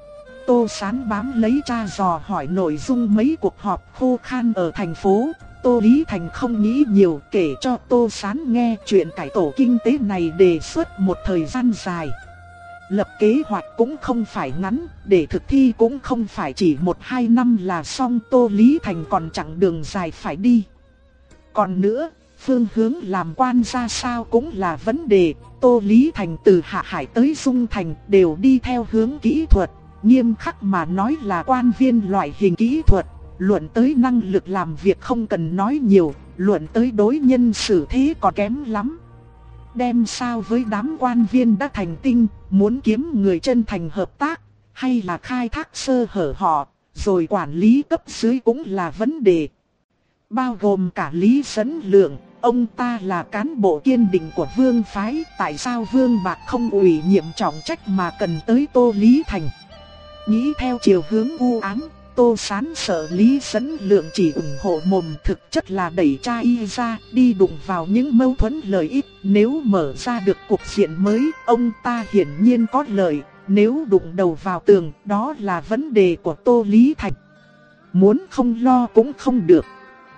Tô Sán bám lấy tra dò hỏi nội dung mấy cuộc họp khô khan ở thành phố. Tô Lý Thành không nghĩ nhiều, kể cho Tô Sán nghe chuyện cải tổ kinh tế này đề xuất một thời gian dài. Lập kế hoạch cũng không phải ngắn, để thực thi cũng không phải chỉ một hai năm là xong. Tô Lý Thành còn chặng đường dài phải đi. Còn nữa, phương hướng làm quan ra sao cũng là vấn đề. Tô Lý Thành từ Hạ Hải tới Dung Thành đều đi theo hướng kỹ thuật. Nghiêm khắc mà nói là quan viên loại hình kỹ thuật. Luận tới năng lực làm việc không cần nói nhiều, luận tới đối nhân xử thế còn kém lắm. Đem sao với đám quan viên đã thành tinh, muốn kiếm người chân thành hợp tác, hay là khai thác sơ hở họ, rồi quản lý cấp dưới cũng là vấn đề. Bao gồm cả Lý Sấn Lượng, ông ta là cán bộ kiên định của Vương phái, tại sao Vương Bạc không ủy nhiệm trọng trách mà cần tới Tô Lý Thành? Nghĩ theo chiều hướng u ám, Tô Sán sợ Lý Sấn Lượng chỉ ủng hộ mồm, thực chất là đẩy cha y ra, đi đụng vào những mâu thuẫn lợi ích. Nếu mở ra được cuộc diện mới, ông ta hiển nhiên có lợi, nếu đụng đầu vào tường, đó là vấn đề của Tô Lý Thành. Muốn không lo cũng không được.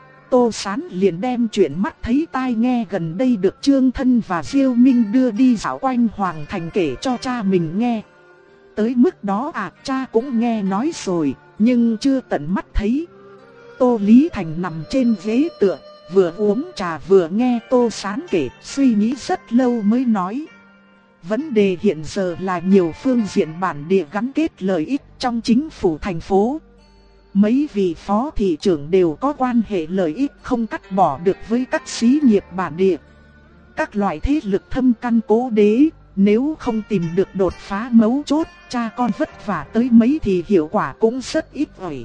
Tô Sán liền đem chuyện mắt thấy tai nghe gần đây được Trương Thân và Diêu Minh đưa đi dạo quanh Hoàng Thành kể cho cha mình nghe. Tới mức đó à, cha cũng nghe nói rồi, nhưng chưa tận mắt thấy. Tô Lý Thành nằm trên ghế tựa, vừa uống trà vừa nghe Tô Sán kể, suy nghĩ rất lâu mới nói. Vấn đề hiện giờ là nhiều phương diện bản địa gắn kết lợi ích trong chính phủ thành phố. Mấy vị phó thị trưởng đều có quan hệ lợi ích không cắt bỏ được với các xí nghiệp bản địa. Các loại thế lực thâm căn cố đế, nếu không tìm được đột phá mấu chốt, cha con vất vả tới mấy thì hiệu quả cũng rất ít ỏi.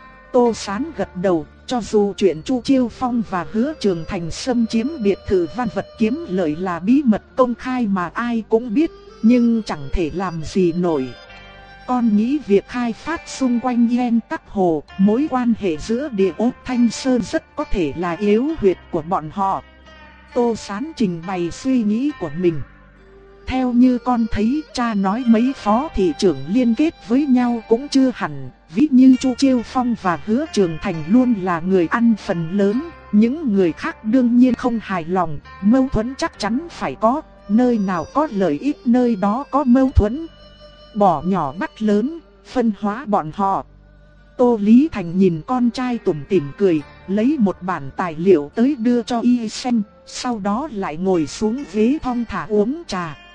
Tô Sán gật đầu, cho dù chuyện Chu Chiêu Phong và Hứa Trường Thành xâm chiếm biệt thự Văn Vật kiếm lợi là bí mật công khai mà ai cũng biết, nhưng chẳng thể làm gì nổi. Con nghĩ việc khai phát xung quanh Yen Tắc Hồ, mối quan hệ giữa Địa Ốt Thanh Sơn rất có thể là yếu huyệt của bọn họ. Tô Sán trình bày suy nghĩ của mình. Theo như con thấy, cha nói mấy phó thị trưởng liên kết với nhau cũng chưa hẳn. Ví như Chu Chiêu Phong và Hứa Trường Thành luôn là người ăn phần lớn, những người khác đương nhiên không hài lòng, mâu thuẫn chắc chắn phải có, nơi nào có lợi ích nơi đó có mâu thuẫn. Bỏ nhỏ bắt lớn, phân hóa bọn họ. Tô Lý Thành nhìn con trai tủm tỉm cười, lấy một bản tài liệu tới đưa cho y xem, sau đó lại ngồi xuống ghế thong thả uống trà.